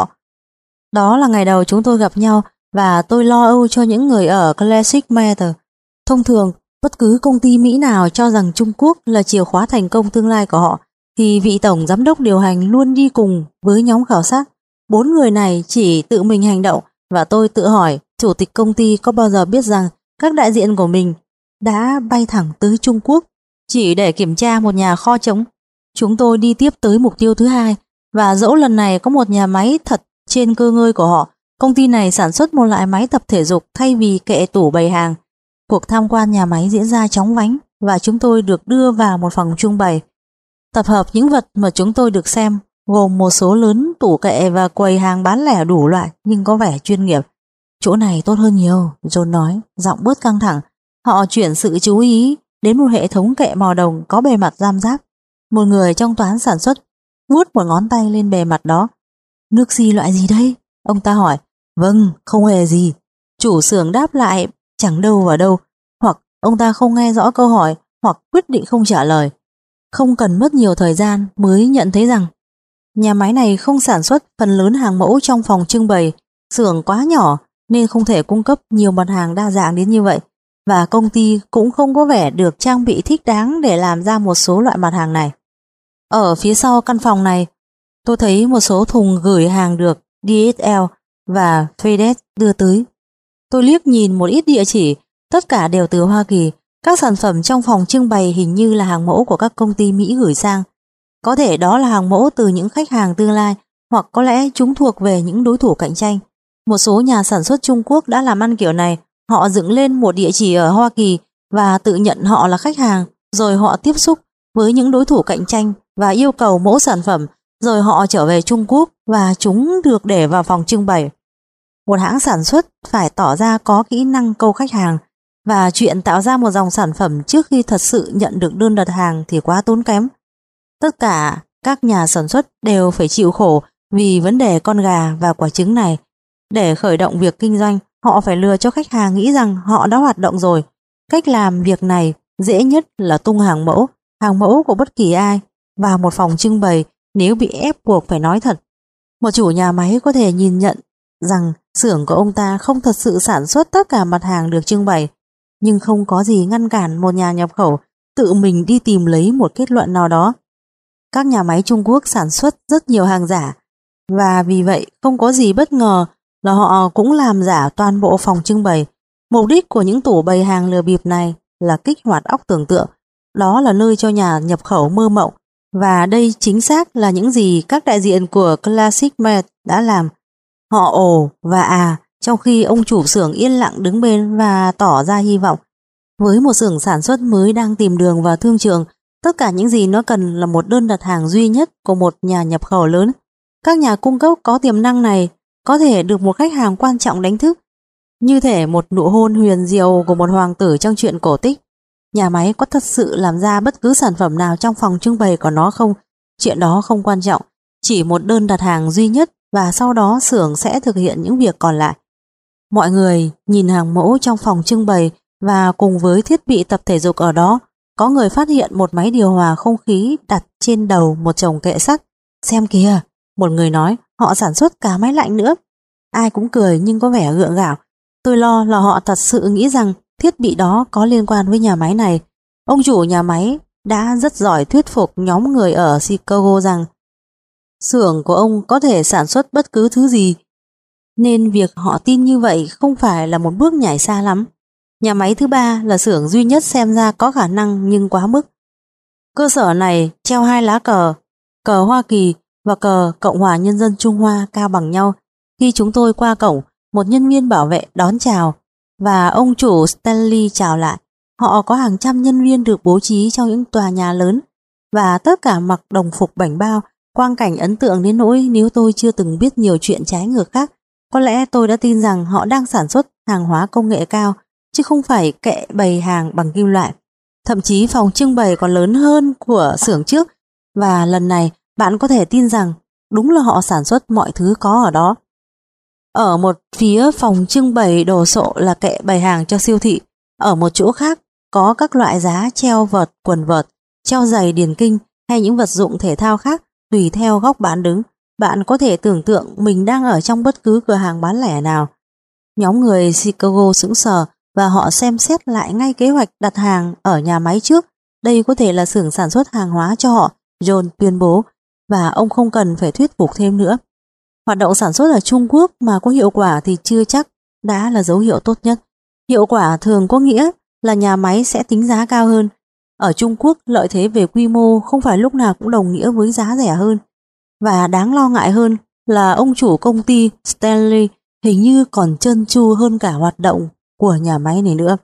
Đó là ngày đầu chúng tôi gặp nhau, và tôi lo âu cho những người ở Classic Matter. Thông thường, bất cứ công ty Mỹ nào cho rằng Trung Quốc là chìa khóa thành công tương lai của họ, thì vị tổng giám đốc điều hành luôn đi cùng với nhóm khảo sát. Bốn người này chỉ tự mình hành động, và tôi tự hỏi chủ tịch công ty có bao giờ biết rằng các đại diện của mình đã bay thẳng tới Trung Quốc chỉ để kiểm tra một nhà kho trống. Chúng tôi đi tiếp tới mục tiêu thứ hai, và dẫu lần này có một nhà máy thật trên cơ ngơi của họ, công ty này sản xuất một loại máy tập thể dục thay vì kệ tủ bày hàng. Cuộc tham quan nhà máy diễn ra chóng vánh và chúng tôi được đưa vào một phòng trưng bày. Tập hợp những vật mà chúng tôi được xem gồm một số lớn tủ kệ và quầy hàng bán lẻ đủ loại nhưng có vẻ chuyên nghiệp. Chỗ này tốt hơn nhiều, John nói, giọng bớt căng thẳng. Họ chuyển sự chú ý đến một hệ thống kệ màu đồng có bề mặt giam giáp. Một người trong toán sản xuất vuốt một ngón tay lên bề mặt đó. Nước xi loại gì đây? Ông ta hỏi. Vâng, không hề gì. Chủ xưởng đáp lại chẳng đâu vào đâu. Hoặc ông ta không nghe rõ câu hỏi, hoặc quyết định không trả lời. Không cần mất nhiều thời gian mới nhận thấy rằng nhà máy này không sản xuất phần lớn hàng mẫu trong phòng trưng bày. Xưởng quá nhỏ nên không thể cung cấp nhiều mặt hàng đa dạng đến như vậy, và công ty cũng không có vẻ được trang bị thích đáng để làm ra một số loại mặt hàng này. Ở phía sau căn phòng này, tôi thấy một số thùng gửi hàng được đê ét lờ và FedEx đưa tới. Tôi liếc nhìn một ít địa chỉ, tất cả đều từ Hoa Kỳ. Các sản phẩm trong phòng trưng bày hình như là hàng mẫu của các công ty Mỹ gửi sang. Có thể đó là hàng mẫu từ những khách hàng tương lai, hoặc có lẽ chúng thuộc về những đối thủ cạnh tranh. Một số nhà sản xuất Trung Quốc đã làm ăn kiểu này. Họ dựng lên một địa chỉ ở Hoa Kỳ và tự nhận họ là khách hàng, rồi họ tiếp xúc với những đối thủ cạnh tranh và yêu cầu mẫu sản phẩm, rồi họ trở về Trung Quốc và chúng được để vào phòng trưng bày. Một hãng sản xuất phải tỏ ra có kỹ năng câu khách hàng, và chuyện tạo ra một dòng sản phẩm trước khi thật sự nhận được đơn đặt hàng thì quá tốn kém. Tất cả các nhà sản xuất đều phải chịu khổ vì vấn đề con gà và quả trứng này. Để khởi động việc kinh doanh, họ phải lừa cho khách hàng nghĩ rằng họ đã hoạt động rồi. Cách làm việc này dễ nhất là tung hàng mẫu, hàng mẫu của bất kỳ ai vào một phòng trưng bày nếu bị ép buộc phải nói thật. Một chủ nhà máy có thể nhìn nhận rằng xưởng của ông ta không thật sự sản xuất tất cả mặt hàng được trưng bày, nhưng không có gì ngăn cản một nhà nhập khẩu tự mình đi tìm lấy một kết luận nào đó. Các nhà máy Trung Quốc sản xuất rất nhiều hàng giả, và vì vậy không có gì bất ngờ là họ cũng làm giả toàn bộ phòng trưng bày. Mục đích của những tủ bày hàng lừa bịp này là kích hoạt óc tưởng tượng. Đó là nơi cho nhà nhập khẩu mơ mộng, và đây chính xác là những gì các đại diện của Classic Mart đã làm. Họ ồ và à, trong khi ông chủ xưởng yên lặng đứng bên và tỏ ra hy vọng. Với một xưởng sản xuất mới đang tìm đường vào thương trường, tất cả những gì nó cần là một đơn đặt hàng duy nhất của một nhà nhập khẩu lớn. Các nhà cung cấp có tiềm năng này có thể được một khách hàng quan trọng đánh thức, như thể một nụ hôn huyền diệu của một hoàng tử trong truyện cổ tích. Nhà máy có thật sự làm ra bất cứ sản phẩm nào trong phòng trưng bày của nó không? Chuyện đó không quan trọng, chỉ một đơn đặt hàng duy nhất, và sau đó xưởng sẽ thực hiện những việc còn lại. Mọi người nhìn hàng mẫu trong phòng trưng bày, và cùng với thiết bị tập thể dục ở đó, có người phát hiện một máy điều hòa không khí đặt trên đầu một chồng kệ sắt. Xem kìa, một người nói, họ sản xuất cả máy lạnh nữa. Ai cũng cười nhưng có vẻ gượng gạo. Tôi lo là họ thật sự nghĩ rằng thiết bị đó có liên quan với nhà máy này. Ông chủ nhà máy đã rất giỏi thuyết phục nhóm người ở Chicago rằng xưởng của ông có thể sản xuất bất cứ thứ gì, nên việc họ tin như vậy không phải là một bước nhảy xa lắm. Nhà máy thứ ba là xưởng duy nhất xem ra có khả năng nhưng quá mức. Cơ sở này treo hai lá cờ, cờ Hoa Kỳ và cờ Cộng hòa Nhân dân Trung Hoa cao bằng nhau. Khi chúng tôi qua cổng, một nhân viên bảo vệ đón chào, và ông chủ Stanley chào lại. Họ có hàng trăm nhân viên được bố trí trong những tòa nhà lớn, và tất cả mặc đồng phục bảnh bao. Quang cảnh ấn tượng đến nỗi nếu tôi chưa từng biết nhiều chuyện trái ngược khác, có lẽ tôi đã tin rằng họ đang sản xuất hàng hóa công nghệ cao, chứ không phải kệ bày hàng bằng kim loại. Thậm chí phòng trưng bày còn lớn hơn của xưởng trước, và lần này bạn có thể tin rằng đúng là họ sản xuất mọi thứ có ở đó. Ở một phía phòng trưng bày đồ sộ là kệ bày hàng cho siêu thị, ở một chỗ khác có các loại giá treo vợt, quần vợt, treo giày điền kinh hay những vật dụng thể thao khác tùy theo góc bán đứng. Bạn có thể tưởng tượng mình đang ở trong bất cứ cửa hàng bán lẻ nào. Nhóm người Chicago sững sờ và họ xem xét lại ngay kế hoạch đặt hàng ở nhà máy trước. Đây có thể là xưởng sản xuất hàng hóa cho họ, John tuyên bố, và ông không cần phải thuyết phục thêm nữa. Hoạt động sản xuất ở Trung Quốc mà có hiệu quả thì chưa chắc đã là dấu hiệu tốt nhất. Hiệu quả thường có nghĩa là nhà máy sẽ tính giá cao hơn. Ở Trung Quốc, lợi thế về quy mô không phải lúc nào cũng đồng nghĩa với giá rẻ hơn. Và đáng lo ngại hơn là ông chủ công ty Stanley hình như còn trơn tru hơn cả hoạt động của nhà máy này nữa.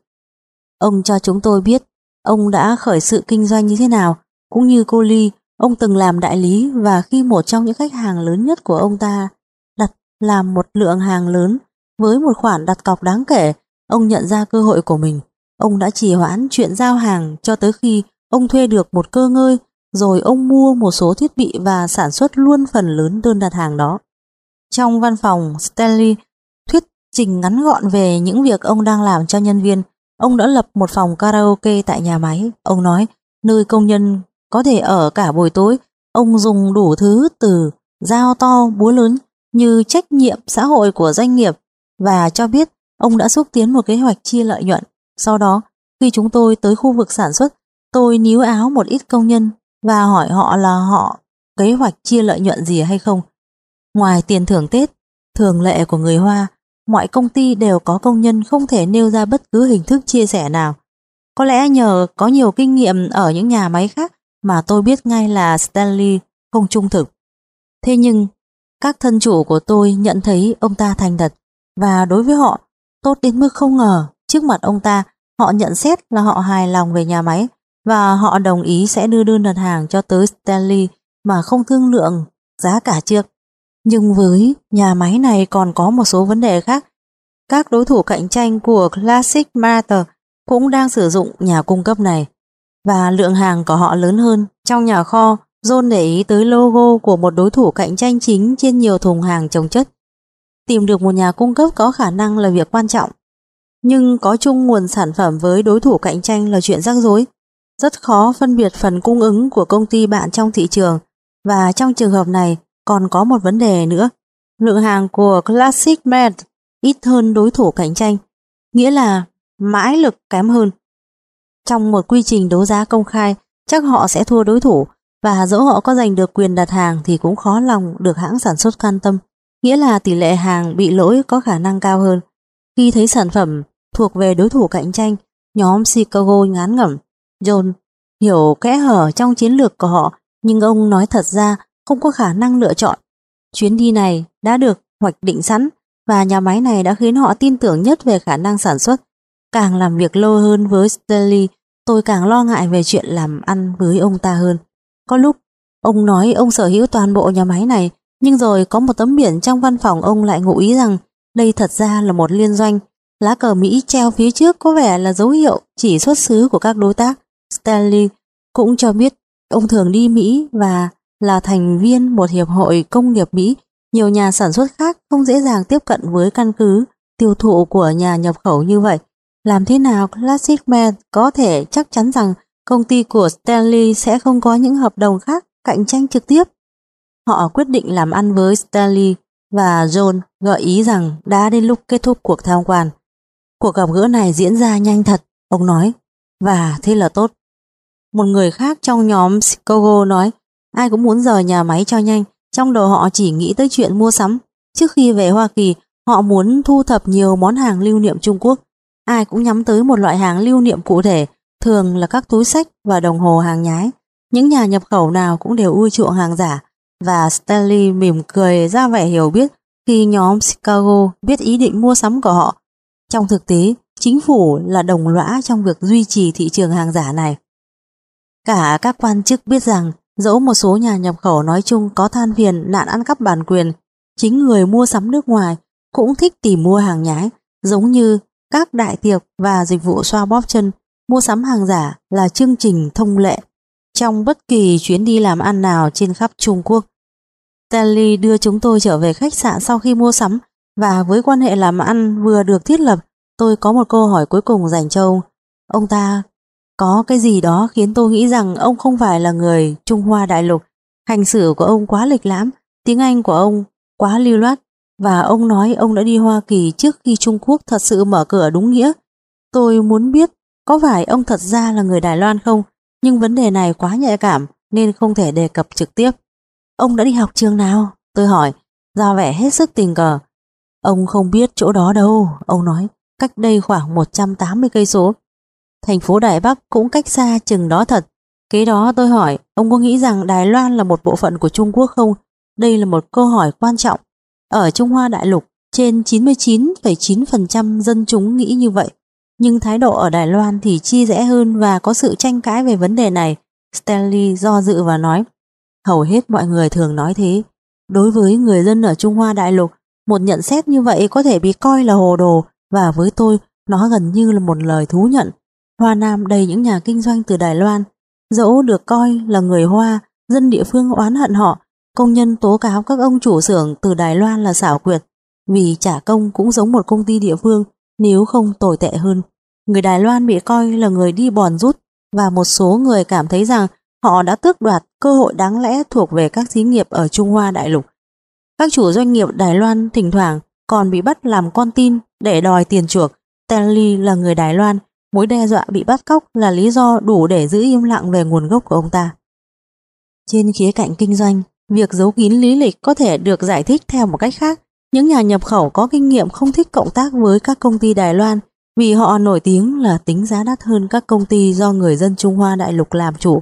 Ông cho chúng tôi biết ông đã khởi sự kinh doanh như thế nào, cũng như cô Ly, ông từng làm đại lý, và khi một trong những khách hàng lớn nhất của ông ta đặt làm một lượng hàng lớn với một khoản đặt cọc đáng kể, ông nhận ra cơ hội của mình. Ông đã trì hoãn chuyện giao hàng cho tới khi ông thuê được một cơ ngơi, rồi ông mua một số thiết bị và sản xuất luôn phần lớn đơn đặt hàng đó. Trong văn phòng, Stanley thuyết trình ngắn gọn về những việc ông đang làm cho nhân viên. Ông đã lập một phòng karaoke tại nhà máy. Ông nói nơi công nhân có thể ở cả buổi tối. Ông dùng đủ thứ từ dao to búa lớn như trách nhiệm xã hội của doanh nghiệp, và cho biết ông đã xúc tiến một kế hoạch chia lợi nhuận. Sau đó, khi chúng tôi tới khu vực sản xuất, tôi níu áo một ít công nhân và hỏi họ là họ kế hoạch chia lợi nhuận gì hay không. Ngoài tiền thưởng Tết, thường lệ của người Hoa, mọi công ty đều có công nhân không thể nêu ra bất cứ hình thức chia sẻ nào. Có lẽ nhờ có nhiều kinh nghiệm ở những nhà máy khác mà tôi biết ngay là Stanley không trung thực. Thế nhưng, các thân chủ của tôi nhận thấy ông ta thành thật, và đối với họ, tốt đến mức không ngờ. Trước mặt ông ta, họ nhận xét là họ hài lòng về nhà máy, và họ đồng ý sẽ đưa đơn đặt hàng cho tới Stanley mà không thương lượng giá cả trước. Nhưng với nhà máy này còn có một số vấn đề khác. Các đối thủ cạnh tranh của Classic Matter cũng đang sử dụng nhà cung cấp này, và lượng hàng của họ lớn hơn. Trong nhà kho, John để ý tới logo của một đối thủ cạnh tranh chính trên nhiều thùng hàng chồng chất. Tìm được một nhà cung cấp có khả năng là việc quan trọng, nhưng có chung nguồn sản phẩm với đối thủ cạnh tranh là chuyện rắc rối. Rất khó phân biệt phần cung ứng của công ty bạn trong thị trường, và trong trường hợp này còn có một vấn đề nữa. Lượng hàng của Classic Med ít hơn đối thủ cạnh tranh, nghĩa là mãi lực kém hơn. Trong một quy trình đấu giá công khai, chắc họ sẽ thua đối thủ, và dẫu họ có giành được quyền đặt hàng thì cũng khó lòng được hãng sản xuất can tâm, nghĩa là tỷ lệ hàng bị lỗi có khả năng cao hơn. Khi thấy sản phẩm thuộc về đối thủ cạnh tranh, nhóm Chicago ngán ngẩm. John hiểu kẽ hở trong chiến lược của họ, nhưng ông nói thật ra không có khả năng lựa chọn. Chuyến đi này đã được hoạch định sẵn, và nhà máy này đã khiến họ tin tưởng nhất về khả năng sản xuất. Càng làm việc lâu hơn với Stanley, tôi càng lo ngại về chuyện làm ăn với ông ta hơn. Có lúc ông nói ông sở hữu toàn bộ nhà máy này, nhưng rồi có một tấm biển trong văn phòng ông lại ngụ ý rằng đây thật ra là một liên doanh. Lá cờ Mỹ treo phía trước có vẻ là dấu hiệu chỉ xuất xứ của các đối tác. Stanley cũng cho biết ông thường đi Mỹ và là thành viên một hiệp hội công nghiệp Mỹ. Nhiều nhà sản xuất khác không dễ dàng tiếp cận với căn cứ tiêu thụ của nhà nhập khẩu như vậy. Làm thế nào Classic Man có thể chắc chắn rằng công ty của Stanley sẽ không có những hợp đồng khác cạnh tranh trực tiếp? Họ quyết định làm ăn với Stanley, và John gợi ý rằng đã đến lúc kết thúc cuộc tham quan. Cuộc gặp gỡ này diễn ra nhanh thật, ông nói, và thế là tốt. Một người khác trong nhóm Chicago nói, ai cũng muốn rời nhà máy cho nhanh, trong đầu họ chỉ nghĩ tới chuyện mua sắm. Trước khi về Hoa Kỳ, họ muốn thu thập nhiều món hàng lưu niệm Trung Quốc. Ai cũng nhắm tới một loại hàng lưu niệm cụ thể, thường là các túi xách và đồng hồ hàng nhái. Những nhà nhập khẩu nào cũng đều ưa chuộng hàng giả, và Stanley mỉm cười ra vẻ hiểu biết khi nhóm Chicago biết ý định mua sắm của họ. Trong thực tế, chính phủ là đồng lõa trong việc duy trì thị trường hàng giả này. Cả các quan chức biết rằng dẫu một số nhà nhập khẩu nói chung có than phiền nạn ăn cắp bản quyền, chính người mua sắm nước ngoài cũng thích tìm mua hàng nhái, giống như các đại tiệc và dịch vụ xoa bóp chân. Mua sắm hàng giả là chương trình thông lệ trong bất kỳ chuyến đi làm ăn nào trên khắp Trung Quốc. Stanley đưa chúng tôi trở về khách sạn sau khi mua sắm, và với quan hệ làm ăn vừa được thiết lập, tôi có một câu hỏi cuối cùng dành cho ông. Ông ta có cái gì đó khiến tôi nghĩ rằng ông không phải là người Trung Hoa đại lục. Hành xử của ông quá lịch lãm, tiếng Anh của ông quá lưu loát, và ông nói ông đã đi Hoa Kỳ trước khi Trung Quốc thật sự mở cửa đúng nghĩa. Tôi muốn biết có phải ông thật ra là người Đài Loan không, nhưng vấn đề này quá nhạy cảm nên không thể đề cập trực tiếp. Ông đã đi học trường nào? Tôi hỏi, ra vẻ hết sức tình cờ. Ông không biết chỗ đó đâu, ông nói, cách đây khoảng một trăm tám mươi cây số. thành phố Đài Bắc cũng cách xa chừng đó thật. Kế đó tôi hỏi, ông có nghĩ rằng Đài Loan là một bộ phận của Trung Quốc không? Đây là một câu hỏi quan trọng. Ở Trung Hoa Đại Lục, trên chín mươi chín phẩy chín phần trăm dân chúng nghĩ như vậy. Nhưng thái độ ở Đài Loan thì chia rẽ hơn và có sự tranh cãi về vấn đề này. Stanley do dự và nói, hầu hết mọi người thường nói thế. Đối với người dân ở Trung Hoa Đại Lục, một nhận xét như vậy có thể bị coi là hồ đồ, và với tôi, nó gần như là một lời thú nhận. Hoa Nam đầy những nhà kinh doanh từ Đài Loan. Dẫu được coi là người Hoa, dân địa phương oán hận họ, công nhân tố cáo các ông chủ xưởng từ Đài Loan là xảo quyệt, vì trả công cũng giống một công ty địa phương, nếu không tồi tệ hơn. Người Đài Loan bị coi là người đi bòn rút, và một số người cảm thấy rằng họ đã tước đoạt cơ hội đáng lẽ thuộc về các xí nghiệp ở Trung Hoa Đại Lục. Các chủ doanh nghiệp Đài Loan thỉnh thoảng còn bị bắt làm con tin để đòi tiền chuộc. Stanley là người Đài Loan, mối đe dọa bị bắt cóc là lý do đủ để giữ im lặng về nguồn gốc của ông ta. Trên khía cạnh kinh doanh, việc giấu kín lý lịch có thể được giải thích theo một cách khác. Những nhà nhập khẩu có kinh nghiệm không thích cộng tác với các công ty Đài Loan vì họ nổi tiếng là tính giá đắt hơn các công ty do người dân Trung Hoa Đại Lục làm chủ.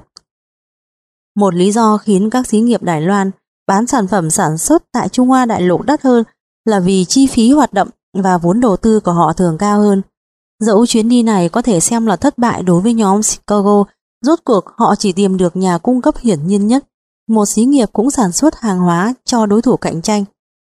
Một lý do khiến các xí nghiệp Đài Loan bán sản phẩm sản xuất tại Trung Hoa Đại Lục đắt hơn là vì chi phí hoạt động và vốn đầu tư của họ thường cao hơn. Dẫu chuyến đi này có thể xem là thất bại đối với nhóm Chicago, rốt cuộc họ chỉ tìm được nhà cung cấp hiển nhiên nhất. Một xí nghiệp cũng sản xuất hàng hóa cho đối thủ cạnh tranh.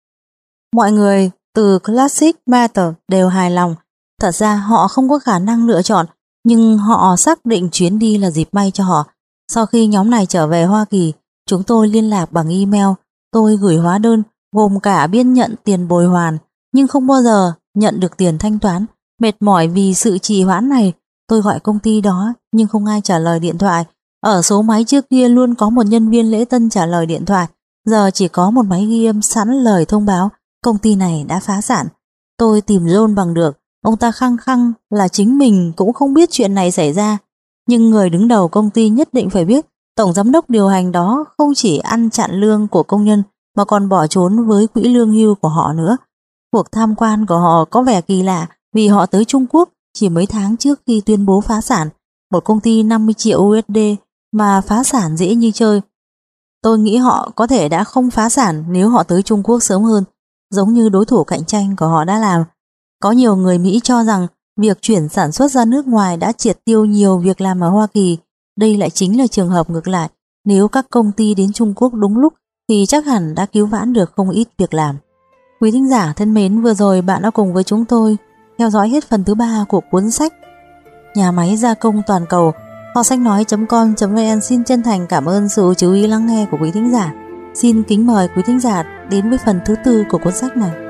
Mọi người từ Classic Metal đều hài lòng. Thật ra họ không có khả năng lựa chọn, nhưng họ xác định chuyến đi là dịp may cho họ. Sau khi nhóm này trở về Hoa Kỳ, chúng tôi liên lạc bằng email. Tôi gửi hóa đơn gồm cả biên nhận tiền bồi hoàn, nhưng không bao giờ nhận được tiền thanh toán. Mệt mỏi vì sự trì hoãn này, tôi gọi công ty đó nhưng không ai trả lời điện thoại. Ở số máy trước kia luôn có một nhân viên lễ tân trả lời điện thoại, giờ chỉ có một máy ghi âm sẵn lời thông báo công ty này đã phá sản. Tôi tìm John bằng được, ông ta khăng khăng là chính mình cũng không biết chuyện này xảy ra, nhưng người đứng đầu công ty nhất định phải biết. Tổng giám đốc điều hành đó không chỉ ăn chặn lương của công nhân mà còn bỏ trốn với quỹ lương hưu của họ nữa. Cuộc tham quan của họ có vẻ kỳ lạ vì họ tới Trung Quốc chỉ mấy tháng trước khi tuyên bố phá sản. Một công ty năm mươi triệu u ét đê mà phá sản dễ như chơi. Tôi nghĩ họ có thể đã không phá sản nếu họ tới Trung Quốc sớm hơn, giống như đối thủ cạnh tranh của họ đã làm. Có nhiều người Mỹ cho rằng việc chuyển sản xuất ra nước ngoài đã triệt tiêu nhiều việc làm ở Hoa Kỳ. Đây lại chính là trường hợp ngược lại. Nếu các công ty đến Trung Quốc đúng lúc thì chắc hẳn đã cứu vãn được không ít việc làm. Quý thính giả thân mến, vừa rồi bạn đã cùng với chúng tôi theo dõi hết phần thứ ba của cuốn sách Nhà máy gia công toàn cầu. Kho sách nói chấm com chấm vn xin chân thành cảm ơn sự chú ý lắng nghe của quý thính giả. Xin kính mời quý thính giả đến với phần thứ tư của cuốn sách này.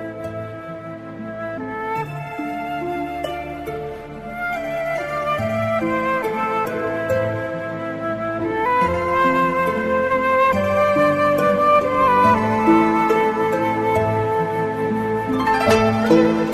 Thank you.